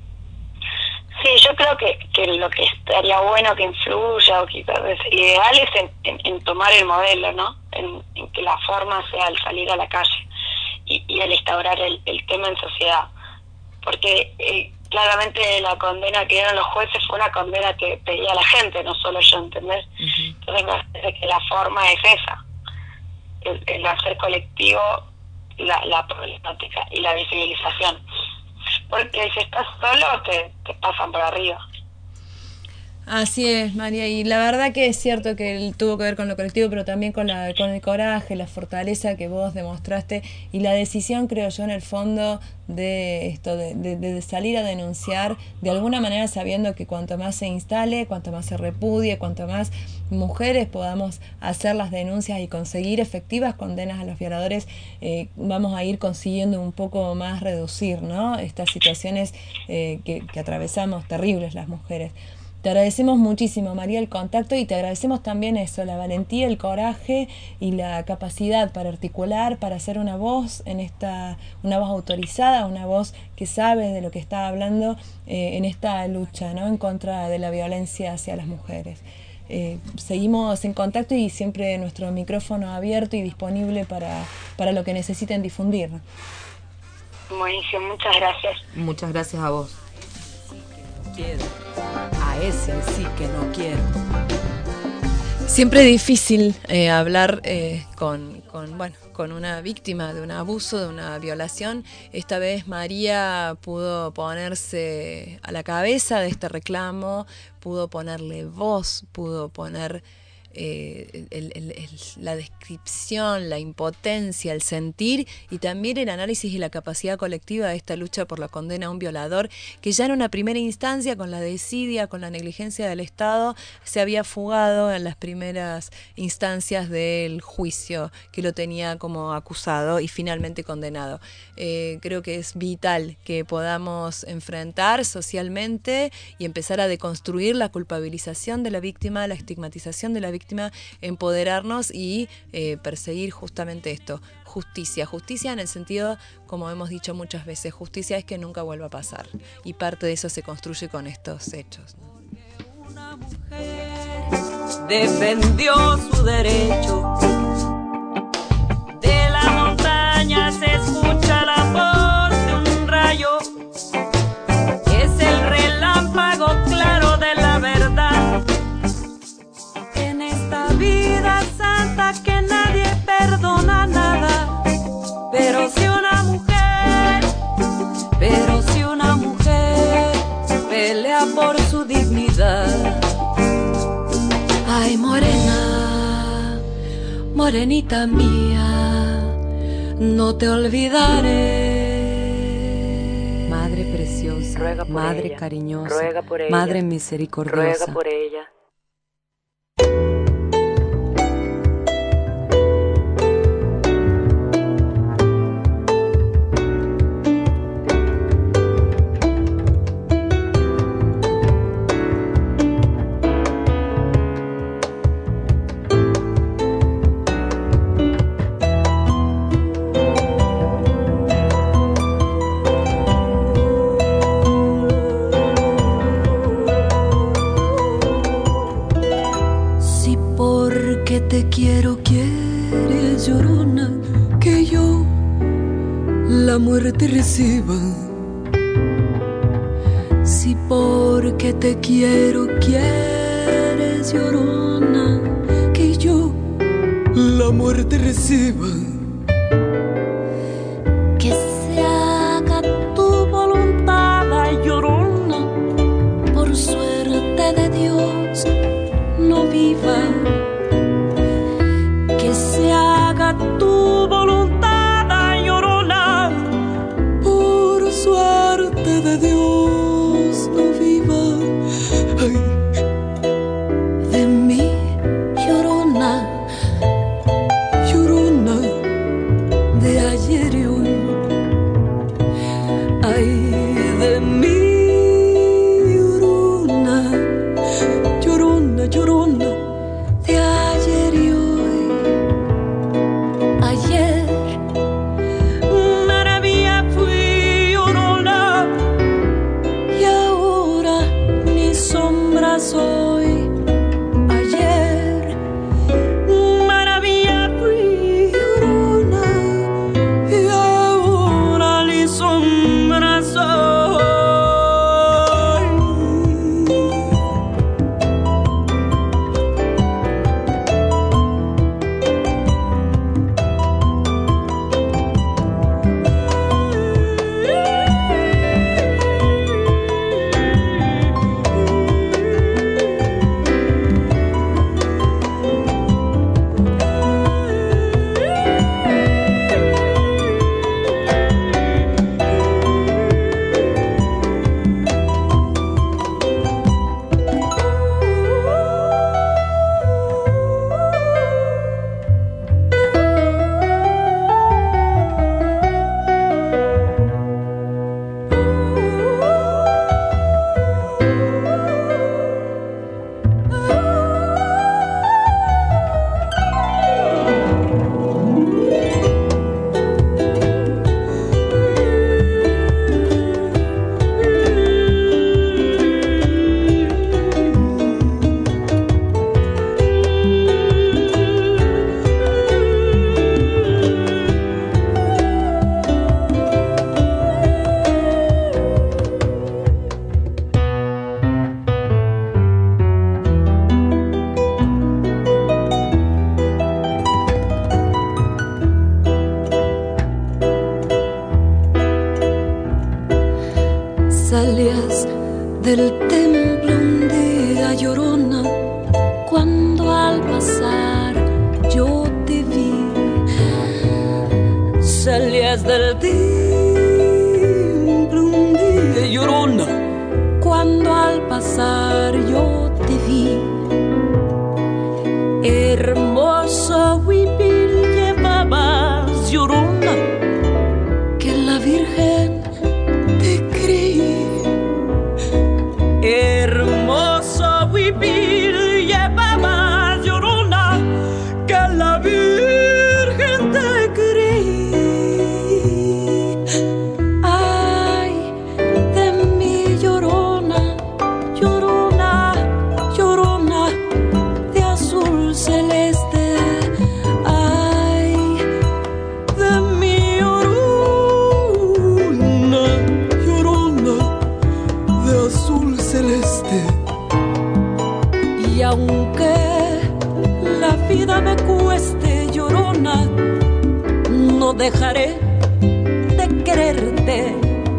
Sí, yo creo que, que lo que estaría bueno que influya o quizás es ideal es en, en, en tomar el modelo, ¿no? En, en que la forma sea el salir a la calle y, y el instaurar el, el tema en sociedad, porque eh, claramente la condena que dieron los jueces fue una condena que pedía la gente, no solo yo, ¿entendés? Uh-huh. Entonces me parece que la forma es esa, el, el hacer colectivo la, la problemática y la visibilización, porque si estás solo te, te pasan por arriba. Así es, María, y la verdad que es cierto que él tuvo que ver con lo colectivo, pero también con, la, con el coraje, la fortaleza que vos demostraste y la decisión, creo yo, en el fondo de esto, de, de, de salir a denunciar, de alguna manera sabiendo que cuanto más se instale, cuanto más se repudie, cuanto más mujeres podamos hacer las denuncias y conseguir efectivas condenas a los violadores, eh, vamos a ir consiguiendo un poco más reducir, ¿no?, estas situaciones eh, que, que atravesamos terribles las mujeres. Te agradecemos muchísimo, María, el contacto, y te agradecemos también eso, la valentía, el coraje y la capacidad para articular, para ser una voz en esta, una voz autorizada, una voz que sabe de lo que está hablando eh, en esta lucha, ¿no?, en contra de la violencia hacia las mujeres. Eh, seguimos en contacto y siempre nuestro micrófono abierto y disponible para, para lo que necesiten difundir. Buenísimo, muchas gracias. Muchas gracias a vos. Quiero. A ese sí que no quiero. Siempre es difícil eh, hablar eh, con, con, bueno, con una víctima de un abuso, de una violación. Esta vez María pudo ponerse a la cabeza de este reclamo, pudo ponerle voz, pudo poner eh, el, el, el, la descripción, la impotencia, el sentir y también el análisis y la capacidad colectiva de esta lucha por la condena a un violador que ya en una primera instancia, con la desidia, con la negligencia del Estado, se había fugado en las primeras instancias del juicio que lo tenía como acusado y finalmente condenado. Eh, creo que es vital que podamos enfrentar socialmente y empezar a deconstruir la culpabilización de la víctima, la estigmatización de la víctima, empoderarnos y eh, perseguir justamente esto, justicia. Justicia en el sentido, como hemos dicho muchas veces, justicia es que nunca vuelva a pasar. Y parte de eso se construye con estos hechos, ¿no? Una mujer defendió su derecho. De la montaña se escucha la voz de un rayo. Es el relámpago claro de la verdad. En esta vida santa que nadie perdona nada, pero si una mujer, pero si una mujer pelea por su dignidad. Ay, morena, morenita mía, no te olvidaré. Madre preciosa, Ruega por madre ella, cariñosa, ruega por ella, madre misericordiosa. ruega por ella. Te quiero, quieres, llorona, que yo la muerte reciba. Si porque te quiero, quieres, llorona, que yo la muerte reciba. Que se haga tu voluntad, ay, llorona, por suerte de Dios no viva. Se haga tu voluntad, ay, llorona, por suerte de Dios no viva. Ay, de mí, llorona, llorona. del templo un día, Llorona, cuando al pasar yo te vi. Salías del templo un día, Llorona, cuando al pasar yo te vi. Hermoso huipil llevabas, Llorona, que la Virgen te creí. Hermoso huipil llevabas, Llorona, que la Virgen te creí. Ay, de mi Llorona, Llorona, Llorona, de azul celeste. Ay, de mi Llorona, Llorona, de azul celeste. Y aunque la vida me cueste, Llorona, no dejaré de quererte.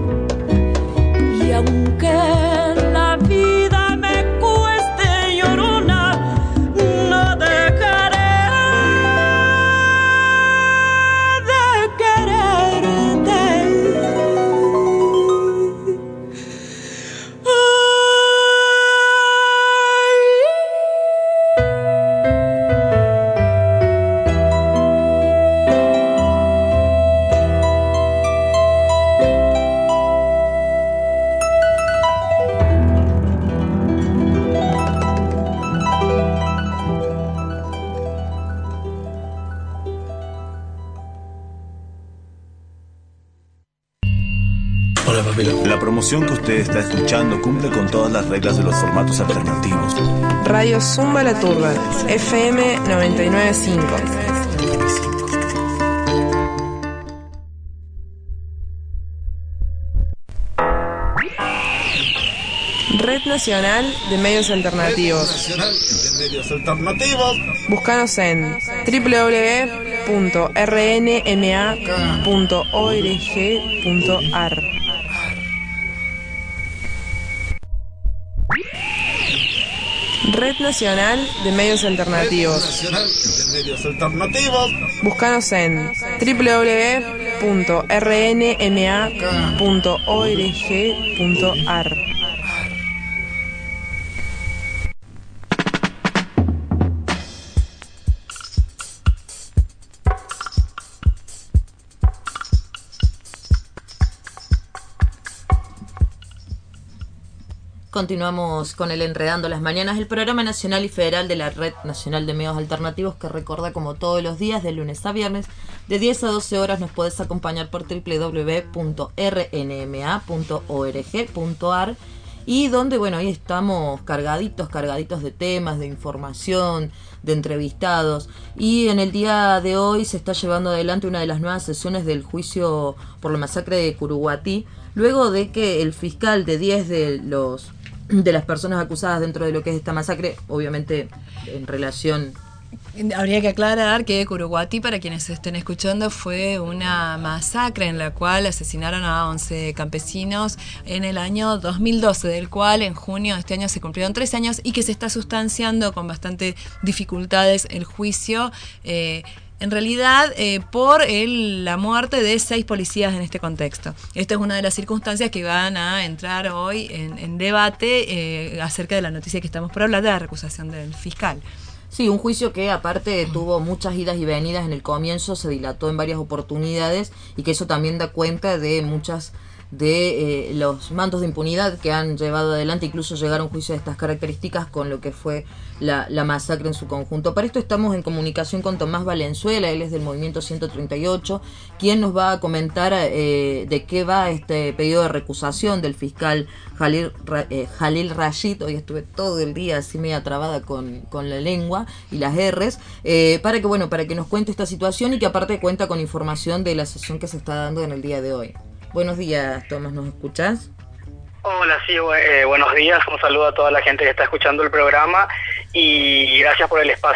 Y aunque la vida me cueste, Llorona, no dejaré de quererte. Hola, papilo. La promoción que usted está escuchando cumple con todas las reglas de los formatos alternativos. Radio Zumba La Turba, F M noventa y nueve punto cinco. Red Nacional de Medios Alternativos. Nacional de Medios Alternativos. Búscanos en doble u doble u doble u punto r n m a punto org punto a r. Red Nacional de Medios Alternativos. Nacional de Medios Alternativos. Búscanos en doble u doble u doble u punto r n m a punto org punto a r. Continuamos con el Enredando las Mañanas, el programa nacional y federal de la Red Nacional de Medios Alternativos, que recuerda, como todos los días, de lunes a viernes, de diez a doce horas, nos podés acompañar por doble u doble u doble u punto r n m a punto org punto a r, y donde, bueno, ahí estamos cargaditos, cargaditos de temas, de información, de entrevistados. Y en el día de hoy se está llevando adelante una de las nuevas sesiones del juicio por la masacre de Curuguatí, luego de que el fiscal de diez de los de las personas acusadas dentro de lo que es esta masacre, obviamente en relación... Habría que aclarar que Curuguatí, para quienes estén escuchando, fue una masacre en la cual asesinaron a once campesinos en el año dos mil doce, del cual en junio de este año se cumplieron tres años y que se está sustanciando con bastante dificultades el juicio, eh, en realidad eh, por el, la muerte de seis policías en este contexto. Esta es una de las circunstancias que van a entrar hoy en, en debate eh, acerca de la noticia que estamos por hablar, de la recusación del fiscal. Sí, un juicio que aparte tuvo muchas idas y venidas en el comienzo, se dilató en varias oportunidades, y que eso también da cuenta de muchas de eh, los mandos de impunidad que han llevado adelante, incluso llegar a un juicio de estas características con lo que fue la, la masacre en su conjunto. Para esto estamos en comunicación con Tomás Valenzuela, él es del Movimiento ciento treinta y ocho, quien nos va a comentar eh, de qué va este pedido de recusación del fiscal Jalil, eh, Jalil Rashid. Hoy estuve todo el día así media trabada con, con la lengua y las R's, eh, para que bueno, para que nos cuente esta situación, y que aparte cuenta con información de la sesión que se está dando en el día de hoy. Buenos días, Tomás, ¿nos escuchás? Hola, sí, eh, buenos días. Un saludo a toda la gente que está escuchando el programa y gracias por el espacio.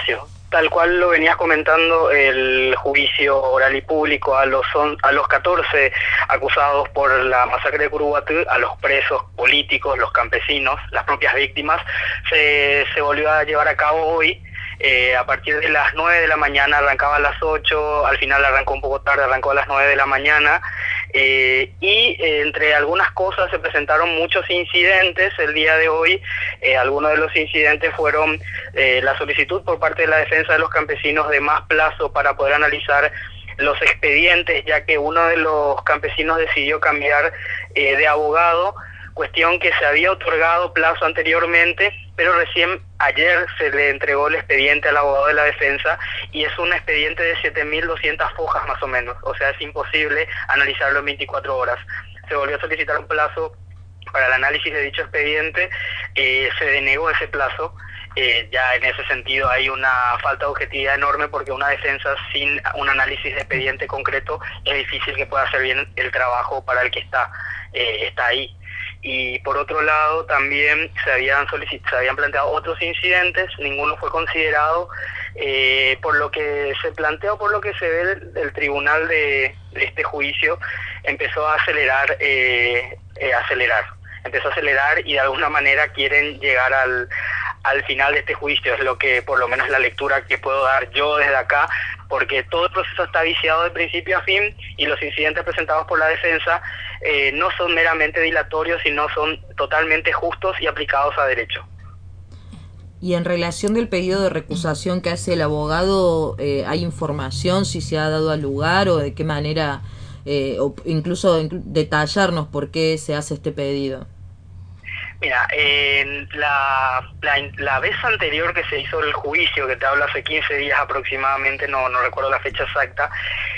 tal cual lo venías comentando, el juicio oral y público a los on, a los catorce acusados por la masacre de Curuguatú, a los presos políticos, los campesinos, las propias víctimas, se, se volvió a llevar a cabo hoy. Eh, a partir de las nueve de la mañana, arrancaba a las ocho, al final arrancó un poco tarde, arrancó a las nueve de la mañana, eh, y eh, entre algunas cosas se presentaron muchos incidentes el día de hoy. Eh, algunos de los incidentes fueron eh, la solicitud por parte de la defensa de los campesinos de más plazo para poder analizar los expedientes, ya que uno de los campesinos decidió cambiar eh, de abogado, cuestión que se había otorgado plazo anteriormente, pero recién ayer se le entregó el expediente al abogado de la defensa y es un expediente de siete mil doscientas hojas más o menos, o sea, es imposible analizarlo en veinticuatro horas. Se volvió a solicitar un plazo para el análisis de dicho expediente, eh, se denegó ese plazo. Eh, ya en ese sentido hay una falta de objetividad enorme, porque una defensa sin un análisis de expediente concreto es difícil que pueda hacer bien el trabajo para el que está, eh, está ahí. Y por otro lado también se habían solicit- se habían planteado otros incidentes, ninguno fue considerado, eh, por lo que se planteó, por lo que se ve el, el tribunal de, de este juicio empezó a acelerar, eh, eh, acelerar, empezó a acelerar y de alguna manera quieren llegar al, al final de este juicio, es lo que por lo menos la lectura que puedo dar yo desde acá, porque todo el proceso está viciado de principio a fin y los incidentes presentados por la defensa eh, no son meramente dilatorios, sino son totalmente justos y aplicados a derecho. Y en relación del pedido de recusación que hace el abogado, eh, ¿hay información si se ha dado al lugar o de qué manera, eh, o incluso inclu- detallarnos por qué se hace este pedido? Mira, eh, la, la, la vez anterior que se hizo el juicio, que te hablo hace quince días aproximadamente, no, no recuerdo la fecha exacta,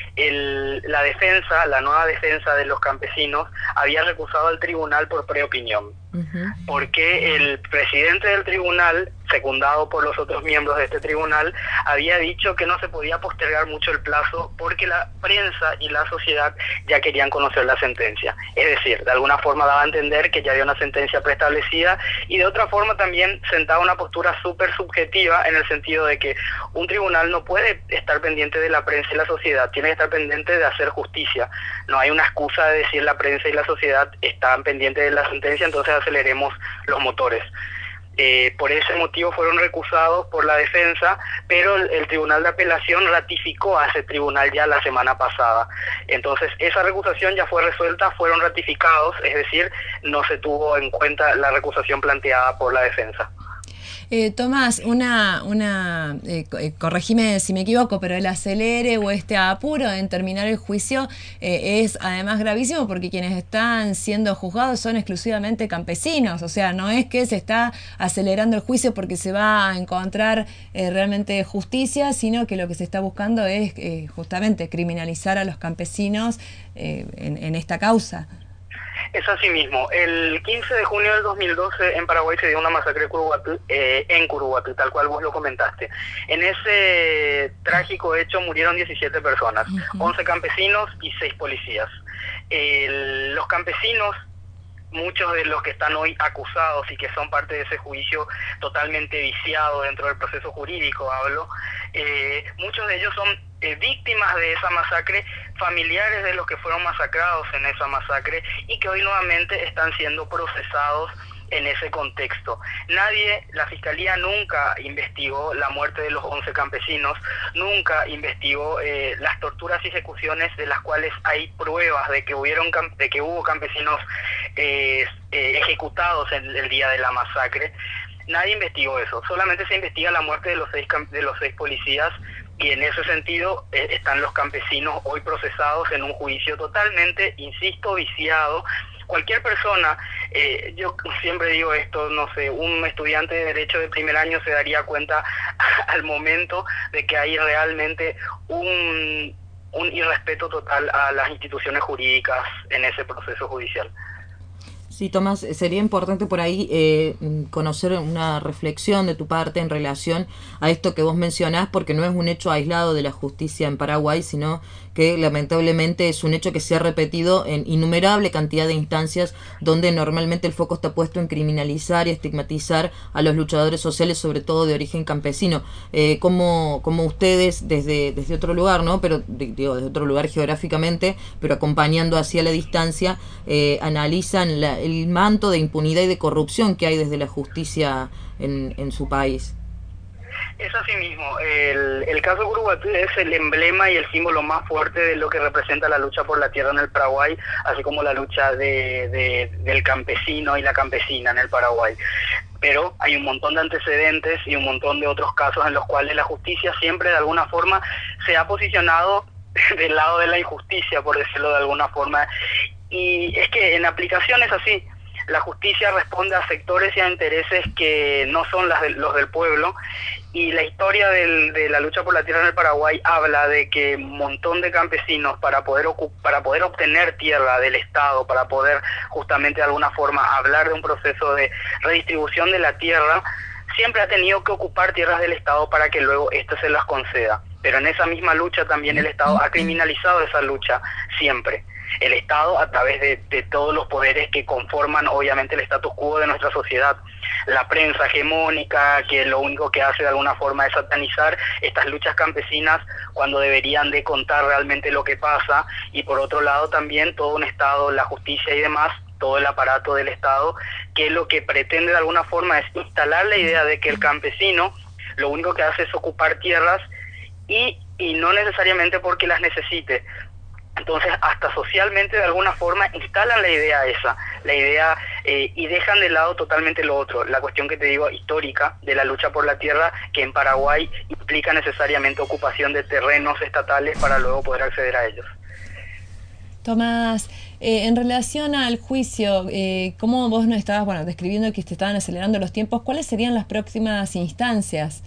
el, la defensa, la nueva defensa de los campesinos, había recusado al tribunal por preopinión. Uh-huh. Porque el presidente del tribunal, secundado por los otros miembros de este tribunal, había dicho que no se podía postergar mucho el plazo porque la prensa y la sociedad ya querían conocer la sentencia. Es decir, de alguna forma daba a entender que ya había una sentencia preestablecida, y de otra forma también sentaba una postura súper subjetiva, en el sentido de que un tribunal no puede estar pendiente de la prensa y la sociedad, tiene que estar pendiente de hacer justicia. No hay una excusa de decir la prensa y la sociedad están pendientes de la sentencia, entonces aceleremos los motores. Eh, por ese motivo fueron recusados por la defensa, pero el, el Tribunal de Apelación ratificó a ese tribunal ya la semana pasada. Entonces esa recusación ya fue resuelta, fueron ratificados, es decir, no se tuvo en cuenta la recusación planteada por la defensa. Eh, Tomás, una, una eh, corregime si me equivoco, pero el acelere o este apuro en terminar el juicio eh, es además gravísimo, porque quienes están siendo juzgados son exclusivamente campesinos, o sea, no es que se está acelerando el juicio porque se va a encontrar eh, realmente justicia, sino que lo que se está buscando es eh, justamente criminalizar a los campesinos eh, en, en esta causa. Es así mismo. El quince de junio del dos mil doce en Paraguay se dio una masacre Curuguatú, eh, en Curuguatú, tal cual vos lo comentaste. En ese trágico hecho murieron diecisiete personas, uh-huh. once campesinos y seis policías. El, los campesinos, muchos de los que están hoy acusados y que son parte de ese juicio totalmente viciado dentro del proceso jurídico, hablo, eh, muchos de ellos son eh, víctimas de esa masacre, familiares de los que fueron masacrados en esa masacre y que hoy nuevamente están siendo procesados en ese contexto. Nadie, la Fiscalía nunca investigó la muerte de los once campesinos, nunca investigó eh, las torturas y ejecuciones de las cuales hay pruebas de que hubieron de que hubo campesinos eh, eh, ejecutados en el día de la masacre. Nadie investigó eso, solamente se investiga la muerte de los seis de los seis policías, y en ese sentido eh, están los campesinos hoy procesados en un juicio totalmente, insisto, viciado. Cualquier persona, eh, yo siempre digo esto, no sé, un estudiante de Derecho de primer año se daría cuenta al momento de que hay realmente un, un irrespeto total a las instituciones jurídicas en ese proceso judicial. Sí, Tomás, sería importante por ahí eh, conocer una reflexión de tu parte en relación a esto que vos mencionás, porque no es un hecho aislado de la justicia en Paraguay, sino que lamentablemente es un hecho que se ha repetido en innumerable cantidad de instancias donde normalmente el foco está puesto en criminalizar y estigmatizar a los luchadores sociales, sobre todo de origen campesino. Eh, como, como ustedes desde, desde otro lugar, ¿no? Pero digo, desde otro lugar geográficamente, pero acompañando hacia la distancia, eh, analizan la, el manto de impunidad y de corrupción que hay desde la justicia en, en su país. Es así mismo, el, el caso Curuguatí es el emblema y el símbolo más fuerte de lo que representa la lucha por la tierra en el Paraguay, así como la lucha de, de, del campesino y la campesina en el Paraguay. Pero hay un montón de antecedentes y un montón de otros casos en los cuales la justicia siempre de alguna forma se ha posicionado del lado de la injusticia, por decirlo de alguna forma. Y es que en aplicación es así. La justicia responde a sectores y a intereses que no son las de, los del pueblo, y la historia del, de la lucha por la tierra en el Paraguay habla de que un montón de campesinos para poder para poder obtener tierra del Estado, para poder justamente de alguna forma hablar de un proceso de redistribución de la tierra, siempre ha tenido que ocupar tierras del Estado para que luego éste se las conceda. Pero en esa misma lucha también el Estado ha criminalizado esa lucha siempre. El Estado, a través de, de todos los poderes que conforman obviamente el status quo de nuestra sociedad, la prensa hegemónica, que lo único que hace de alguna forma es satanizar estas luchas campesinas cuando deberían de contar realmente lo que pasa, y por otro lado también todo un Estado, la justicia y demás, todo el aparato del Estado, que lo que pretende de alguna forma es instalar la idea de que el campesino lo único que hace es ocupar tierras y, y no necesariamente porque las necesite. Entonces, hasta socialmente de alguna forma instalan la idea esa, la idea eh, y dejan de lado totalmente lo otro, la cuestión que te digo histórica de la lucha por la tierra, que en Paraguay implica necesariamente ocupación de terrenos estatales para luego poder acceder a ellos. Tomás, eh, en relación al juicio, eh, ¿cómo vos nos estabas bueno, describiendo que te estaban acelerando los tiempos? ¿Cuáles serían las próximas instancias?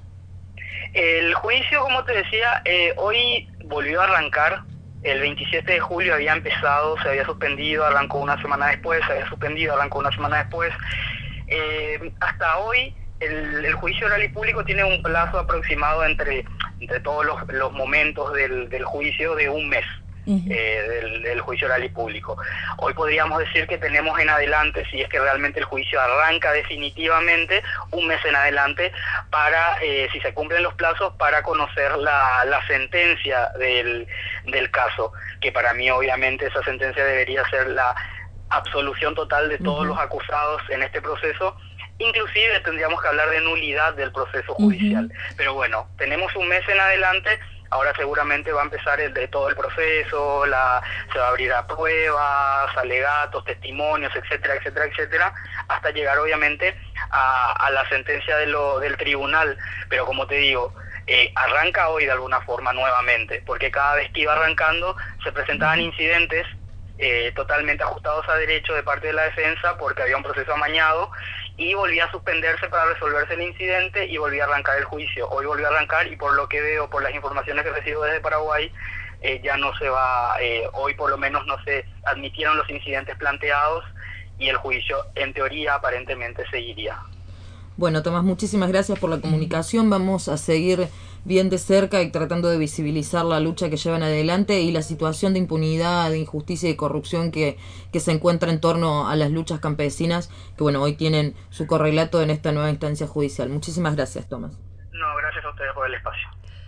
El juicio, como te decía, eh, hoy volvió a arrancar. El veintisiete de julio había empezado, se había suspendido, arrancó una semana después, se había suspendido, arrancó una semana después. Eh, hasta hoy el, el juicio oral y público tiene un plazo aproximado entre, entre todos los, los momentos del, del juicio de un mes. Uh-huh. eh, del, del juicio oral y público. Hoy podríamos decir que tenemos en adelante, si es que realmente el juicio arranca definitivamente, un mes en adelante para, eh, si se cumplen los plazos, para conocer la, la sentencia del, del caso, que para mí obviamente esa sentencia debería ser la absolución total de todos uh-huh. los acusados en este proceso. Inclusive tendríamos que hablar de nulidad del proceso judicial. Uh-huh. Pero bueno, tenemos un mes en adelante. Ahora seguramente va a empezar el de todo el proceso, la, se va a abrir a pruebas, alegatos, testimonios, etcétera, etcétera, etcétera, hasta llegar obviamente a, a la sentencia de lo, del tribunal. Pero como te digo, eh, arranca hoy de alguna forma nuevamente, porque cada vez que iba arrancando se presentaban incidentes eh, totalmente ajustados a derecho de parte de la defensa, porque había un proceso amañado, y volvía a suspenderse para resolverse el incidente y volvía a arrancar el juicio. Hoy volvió a arrancar y por lo que veo, por las informaciones que recibo desde Paraguay, eh, ya no se va, eh, hoy por lo menos no se admitieron los incidentes planteados y el juicio en teoría aparentemente seguiría. Bueno, Tomás, muchísimas gracias por la comunicación. Vamos a seguir bien de cerca y tratando de visibilizar la lucha que llevan adelante y la situación de impunidad, de injusticia y corrupción que, que se encuentra en torno a las luchas campesinas, que bueno, hoy tienen su correlato en esta nueva instancia judicial. Muchísimas gracias, Tomás. No, gracias a ustedes por el espacio.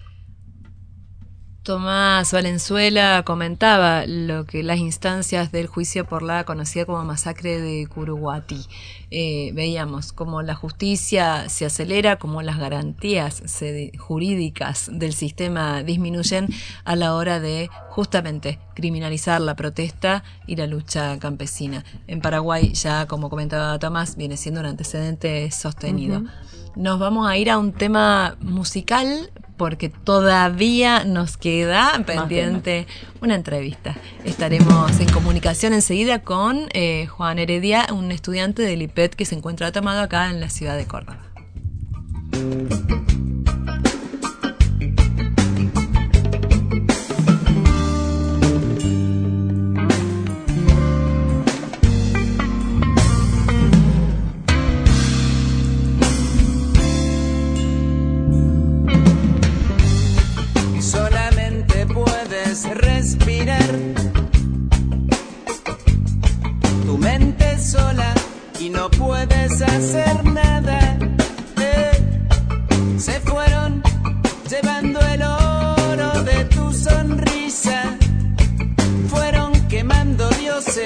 Tomás Valenzuela comentaba lo que las instancias del juicio por la conocida como masacre de Curuguatí. Eh, veíamos cómo la justicia se acelera, cómo las garantías se, jurídicas del sistema disminuyen a la hora de justamente criminalizar la protesta y la lucha campesina. En Paraguay ya, como comentaba Tomás, viene siendo un antecedente sostenido. Uh-huh. Nos vamos a ir a un tema musical porque todavía nos queda pendiente una entrevista. Estaremos en comunicación enseguida con eh, Juan Heredia, un estudiante del I P E D que se encuentra tomado acá en la ciudad de Córdoba.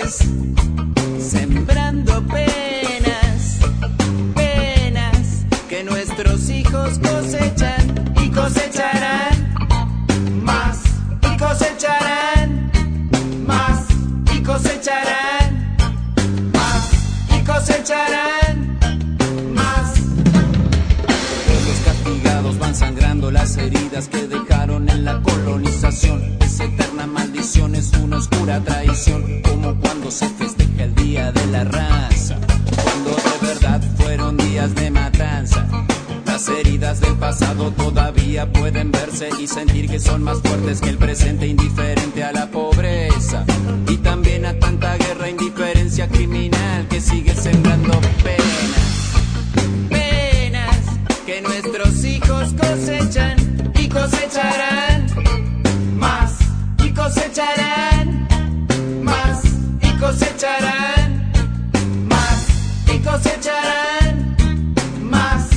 voces, sembrando penas, penas que nuestros hijos cosechan y cosecharán más y cosecharán más y cosecharán más y cosecharán más. Los castigados van sangrando las heridas que dejaron en la colonización. Esa eterna maldición es una oscura traición, como cuando se festeja el Día de la Raza, cuando de verdad fueron días de matanza. Las heridas del pasado todavía pueden verse y sentir que son más fuertes que el presente, indiferente a la pobreza y también a tanta guerra, indiferencia criminal que sigue sembrando penas, penas que nuestros hijos cosechan y cosecharán más y cosecharán más y cosecharán más y cosecharán más.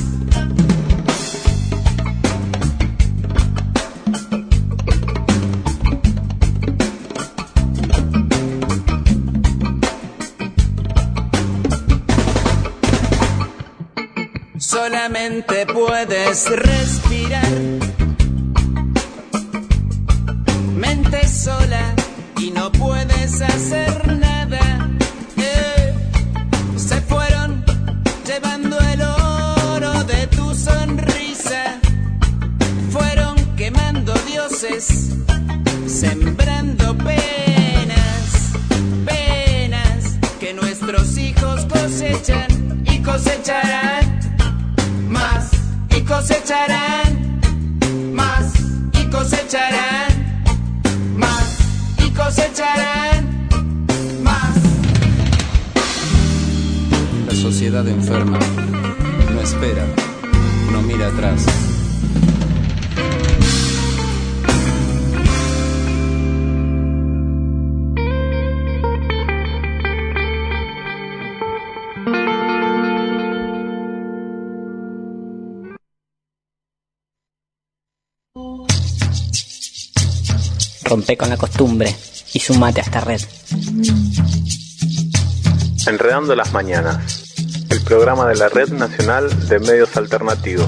Solamente puedes respirar, mente sola y no puedes hacer nada. Eh, se fueron llevando el oro de tu sonrisa, fueron quemando dioses, sembrando penas, penas que nuestros hijos cosechan y cosecharán más y cosecharán más y cosecharán más y cosecharán más. La sociedad enferma no espera, no mira atrás. Rompe con la costumbre y sumate a esta red. Enredando las Mañanas, el programa de la Red Nacional de Medios Alternativos.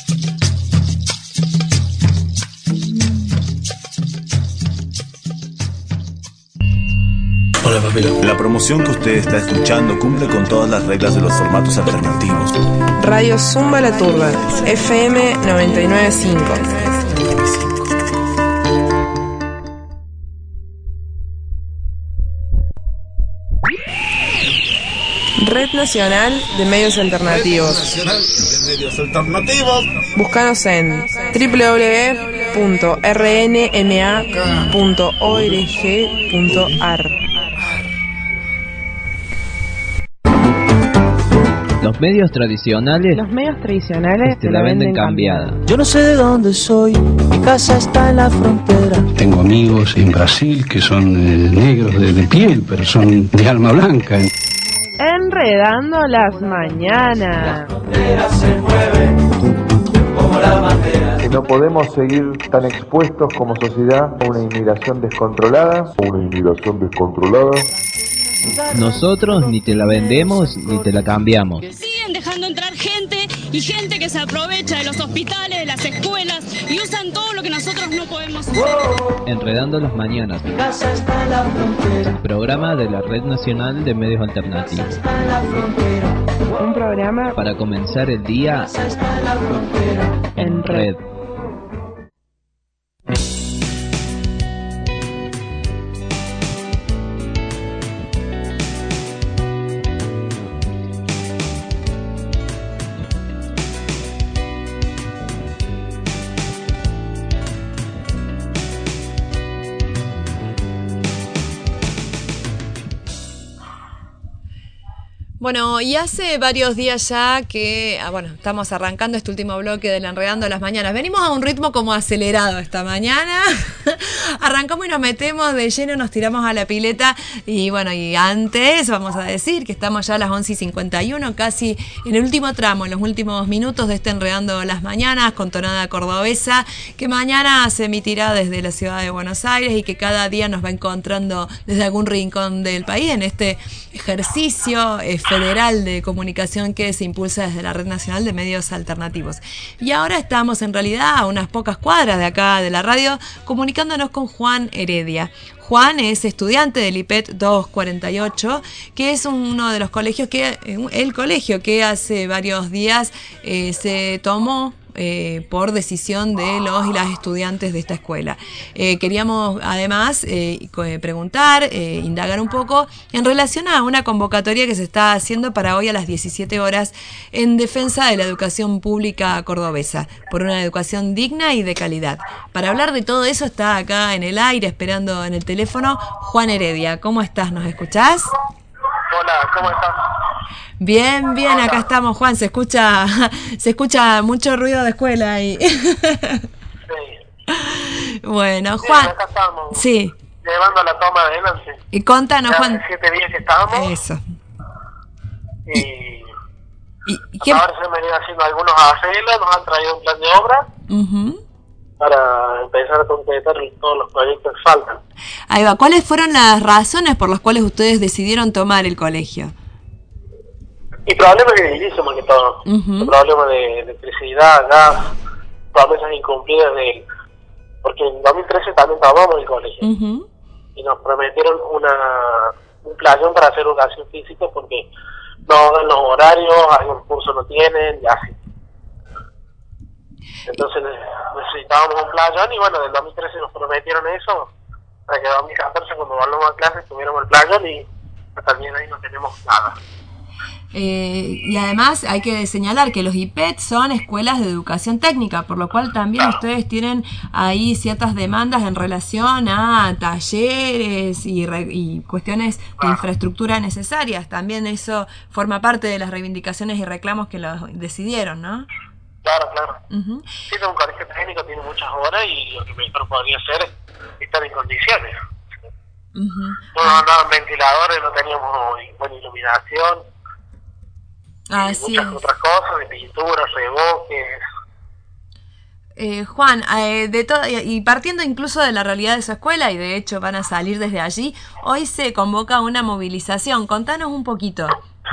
Hola, papilo. La promoción que usted está escuchando cumple con todas las reglas de los formatos alternativos. Radio Zumba La Turba, F M noventa y nueve punto cinco. Red Nacional de Medios Alternativos. Red Nacional de Medios Alternativos. Búscanos en doble u doble u doble u punto r n m a punto org punto a r. Los medios tradicionales Los medios tradicionales te la venden cambiada. Yo no sé de dónde soy, mi casa está en la frontera. Tengo amigos en Brasil que son eh, negros de, de piel, pero son de alma blanca. Enredando las mañanas. Se mueve como la bandera. Y no podemos seguir tan expuestos como sociedad a una inmigración descontrolada. Una inmigración descontrolada. Nosotros ni te la vendemos ni te la cambiamos. Siguen dejando entrar gente y gente que se aprovecha de los hospitales, de las escuelas y usan todo lo que nosotros no podemos hacer. Enredando las Mañanas, el programa de la Red Nacional de Medios Alternativos. Un programa para comenzar el día en red. Bueno, y hace varios días ya que, ah, bueno, estamos arrancando este último bloque del Enredando las Mañanas. Venimos a un ritmo como acelerado esta mañana. Arrancamos y nos metemos de lleno, nos tiramos a la pileta. Y bueno, y antes vamos a decir que estamos ya a las once y cincuenta y uno, casi en el último tramo, en los últimos minutos de este Enredando las Mañanas con tonada cordobesa, que mañana se emitirá desde la ciudad de Buenos Aires y que cada día nos va encontrando desde algún rincón del país en este ejercicio eh, federal de comunicación que se impulsa desde la Red Nacional de Medios Alternativos. Y ahora estamos en realidad a unas pocas cuadras de acá de la radio comunicándonos con Juan Heredia. Juan es estudiante del I P E T doscientos cuarenta y ocho, que es uno de los colegios que, el colegio que hace varios días eh, se tomó Eh, por decisión de los y las estudiantes de esta escuela. Eh, queríamos además eh, preguntar, eh, indagar un poco en relación a una convocatoria que se está haciendo para hoy a las diecisiete horas en defensa de la educación pública cordobesa, por una educación digna y de calidad. Para hablar de todo eso está acá en el aire, esperando en el teléfono, Juan Heredia. ¿Cómo estás? ¿Nos escuchás? Hola, ¿cómo estás? Bien, bien, acá estamos, Juan. Se escucha, se escucha mucho ruido de escuela ahí. Sí. Bueno, Juan. Sí, acá estamos. Sí. Llevando la toma adelante. Y contanos, ya Juan. Hace siete días que estábamos. Eso. Y, y, y ¿qué? ahora se han venido haciendo algunos arreglos, nos han traído un plan de obra Uh-huh. para empezar a completar todos los proyectos que faltan. Ahí va. ¿Cuáles fueron las razones por las cuales ustedes decidieron tomar el colegio? Y problemas que edilicio más que todo. Uh-huh. Problemas de electricidad, gas, promesas incumplidas de... Porque en dos mil trece también tomamos el colegio. Uh-huh. Y nos prometieron una un playón para hacer educación física porque no dan los horarios, algunos cursos no tienen, y así. Entonces necesitábamos un playón y bueno, del dos mil trece nos prometieron eso, para que en dos mil catorce cuando volvamos a clases tuviéramos el playón y hasta el día de ahí no tenemos nada. Eh, y además hay que señalar que los I P E T son escuelas de educación técnica, por lo cual también claro. ustedes tienen ahí ciertas demandas en relación a talleres y, re, y cuestiones claro. de infraestructura necesarias. También eso forma parte de las reivindicaciones y reclamos que los decidieron, ¿no? Claro, claro. Uh-huh. Sí, es un colegio técnico, tiene muchas horas y lo que mejor podría hacer es estar en condiciones. Uh-huh. No, no, no, ventiladores, no teníamos buena iluminación. Así muchas es. otras cosas, de pinturas, reboques. Eh, Juan, eh, de todo, y partiendo incluso de la realidad de su escuela, y de hecho van a salir desde allí, hoy se convoca una movilización. Contanos un poquito.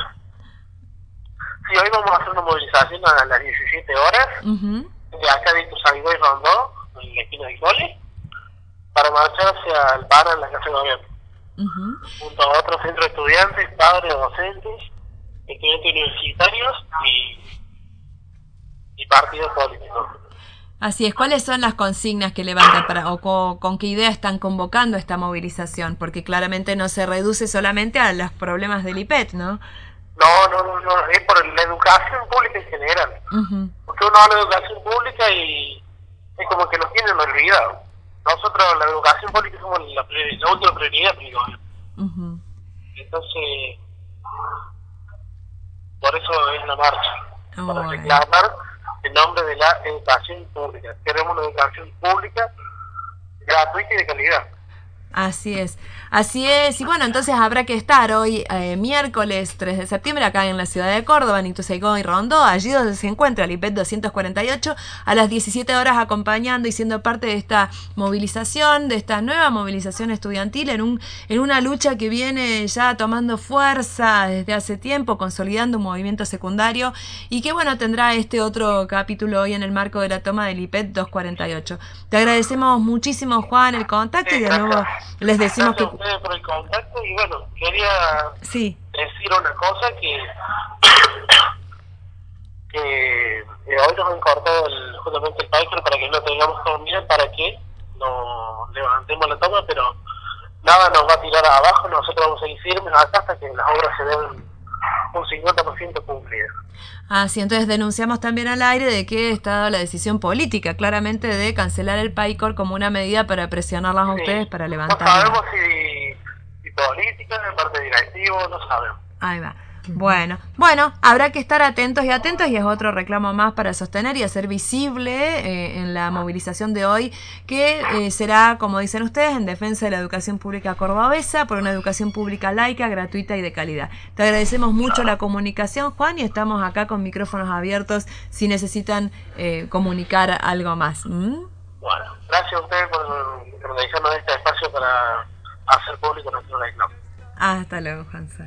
Sí, hoy vamos a hacer una movilización a las diecisiete horas, Uh-huh. de acá de Ituzaingó y Rondó, en la esquina del cole, para marchar hacia el paro en la Casa de Gobierno. Uh-huh. Junto a otros centros de estudiantes, padres, docentes, estudiantes universitarios y, y partidos políticos. Así es. ¿Cuáles son las consignas que levantan para, o con, con qué idea están convocando esta movilización? Porque claramente no se reduce solamente a los problemas del I P E T, ¿no? No, no, no, no, es por la educación pública en general. Uh-huh. Porque uno habla de educación pública y es como que nos tienen olvidado. Nosotros, la educación pública, somos la, la última prioridad del gobierno. Uh-huh. Entonces, por eso es la marcha, oh, para bueno. reclamar el nombre de la educación pública. Queremos una educación pública gratuita y de calidad. Así es, así es. Y bueno, entonces habrá que estar hoy, eh, miércoles tres de septiembre, acá en la ciudad de Córdoba, en Ituzaingó y Rondó, allí donde se encuentra el I P E T doscientos cuarenta y ocho, a las diecisiete horas acompañando y siendo parte de esta movilización, de esta nueva movilización estudiantil, en, un, en una lucha que viene ya tomando fuerza desde hace tiempo, consolidando un movimiento secundario y que bueno, tendrá este otro capítulo hoy en el marco de la toma del I P E T doscientos cuarenta y ocho. Te agradecemos muchísimo, Juan, el contacto y de nuevo les decimos Gracias que... a ustedes por el contacto y bueno, quería sí. decir una cosa que que eh, hoy nos han cortado el, justamente el país para que no tengamos todo bien, para que no levantemos la toma, pero nada nos va a tirar abajo, nosotros vamos a seguir firmes acá hasta que las obras se den un cincuenta por ciento cumplidas. Ah, sí, entonces denunciamos también al aire de que está dada la decisión política, claramente, de cancelar el PAICOR como una medida para presionarlas a Sí. ustedes para No levantar. sabemos si, si política, de parte directivo, no sabemos. Ahí va. Bueno, bueno, habrá que estar atentos y atentos y es otro reclamo más para sostener y hacer visible eh, en la movilización de hoy que eh, será, como dicen ustedes, en defensa de la educación pública cordobesa por una educación pública laica, gratuita y de calidad. Te agradecemos mucho la comunicación, Juan, y estamos acá con micrófonos abiertos si necesitan eh, comunicar algo más. ¿Mm? Bueno, gracias a ustedes por, por dejarnos este espacio para hacer público nuestro reclamo. Hasta luego, Juanza.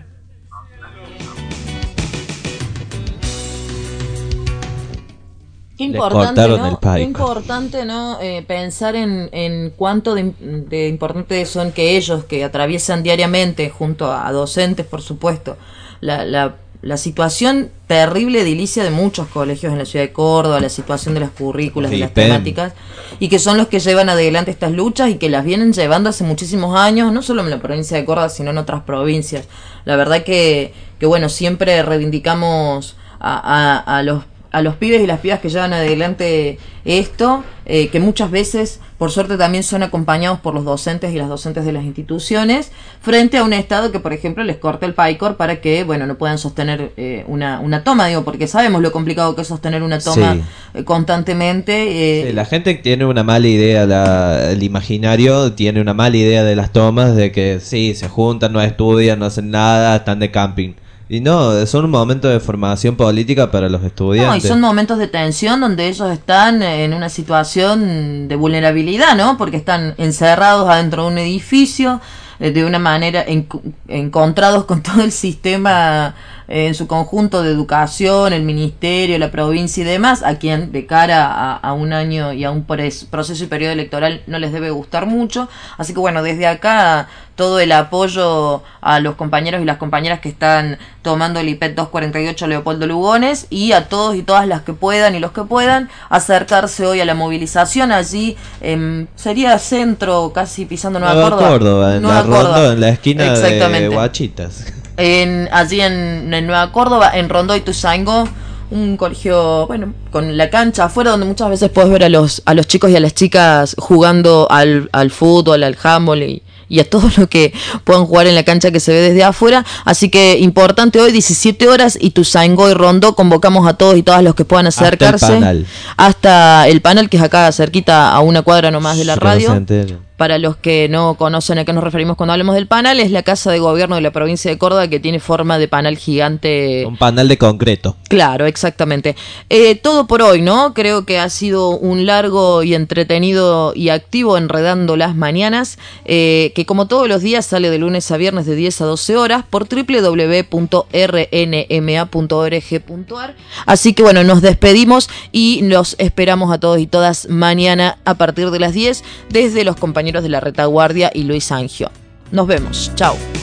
Qué importante, cortaron ¿no? el pipe. Qué importante, ¿no? Eh, pensar en, en cuánto de, de importante son que ellos, que atraviesan diariamente, junto a docentes, por supuesto, la, la, la situación terrible edilicia de muchos colegios en la ciudad de Córdoba, la situación de las currículas, de las temáticas, y que son los que llevan adelante estas luchas y que las vienen llevando hace muchísimos años, no solo en la provincia de Córdoba, sino en otras provincias. La verdad que, que bueno, siempre reivindicamos a, a, a los a los pibes y las pibas que llevan adelante esto, eh, que muchas veces, por suerte, también son acompañados por los docentes y las docentes de las instituciones, frente a un Estado que, por ejemplo, les corta el PAICOR para que, bueno, no puedan sostener eh, una, una toma, digo, porque sabemos lo complicado que es sostener una toma Sí. eh, constantemente. Eh, Sí, la gente tiene una mala idea, la, el imaginario tiene una mala idea de las tomas, de que sí, se juntan, no estudian, no hacen nada, están de camping. Y no, son un momento de formación política para los estudiantes. No, y son momentos de tensión donde ellos están en una situación de vulnerabilidad, ¿no? Porque están encerrados adentro de un edificio, eh, de una manera en, encontrados con todo el sistema eh, en su conjunto de educación, el ministerio, la provincia y demás, a quien de cara a, a un año y a un pres- proceso y periodo electoral no les debe gustar mucho. Así que bueno, desde acá todo el apoyo a los compañeros y las compañeras que están tomando el I P E T doscientos cuarenta y ocho Leopoldo Lugones, y a todos y todas las que puedan y los que puedan acercarse hoy a la movilización. Allí eh, sería centro, casi pisando Nueva, Nueva Córdoba, Córdoba, en Nueva la Rondó, Córdoba. en la esquina de Exactamente. Guachitas. En, allí en, en Nueva Córdoba, en Rondó y Tuzangó, un colegio, bueno, con la cancha afuera, donde muchas veces puedes ver a los a los chicos y a las chicas jugando al, al fútbol, al handball y, y a todo lo que puedan jugar en la cancha que se ve desde afuera. Así que importante hoy, diecisiete horas, y Tuzangó y Rondó, convocamos a todos y todas los que puedan acercarse. Hasta el panel. Hasta el panel, que es acá cerquita, a una cuadra nomás de la Sí, que no radio. se enteren. Para los que no conocen a qué nos referimos cuando hablamos del panel, es la casa de gobierno de la provincia de Córdoba, que tiene forma de panel gigante. Un panel de concreto. Claro, exactamente. Eh, todo por hoy, ¿no? Creo que ha sido un largo y entretenido y activo Enredando las Mañanas, eh, que como todos los días sale de lunes a viernes de diez a doce horas por doble u doble u doble u punto r n m a punto org punto a r. Así que bueno, nos despedimos y los esperamos a todos y todas mañana a partir de las diez desde los compañeros de La Retaguardia y Luis Angio. Nos vemos. Chao.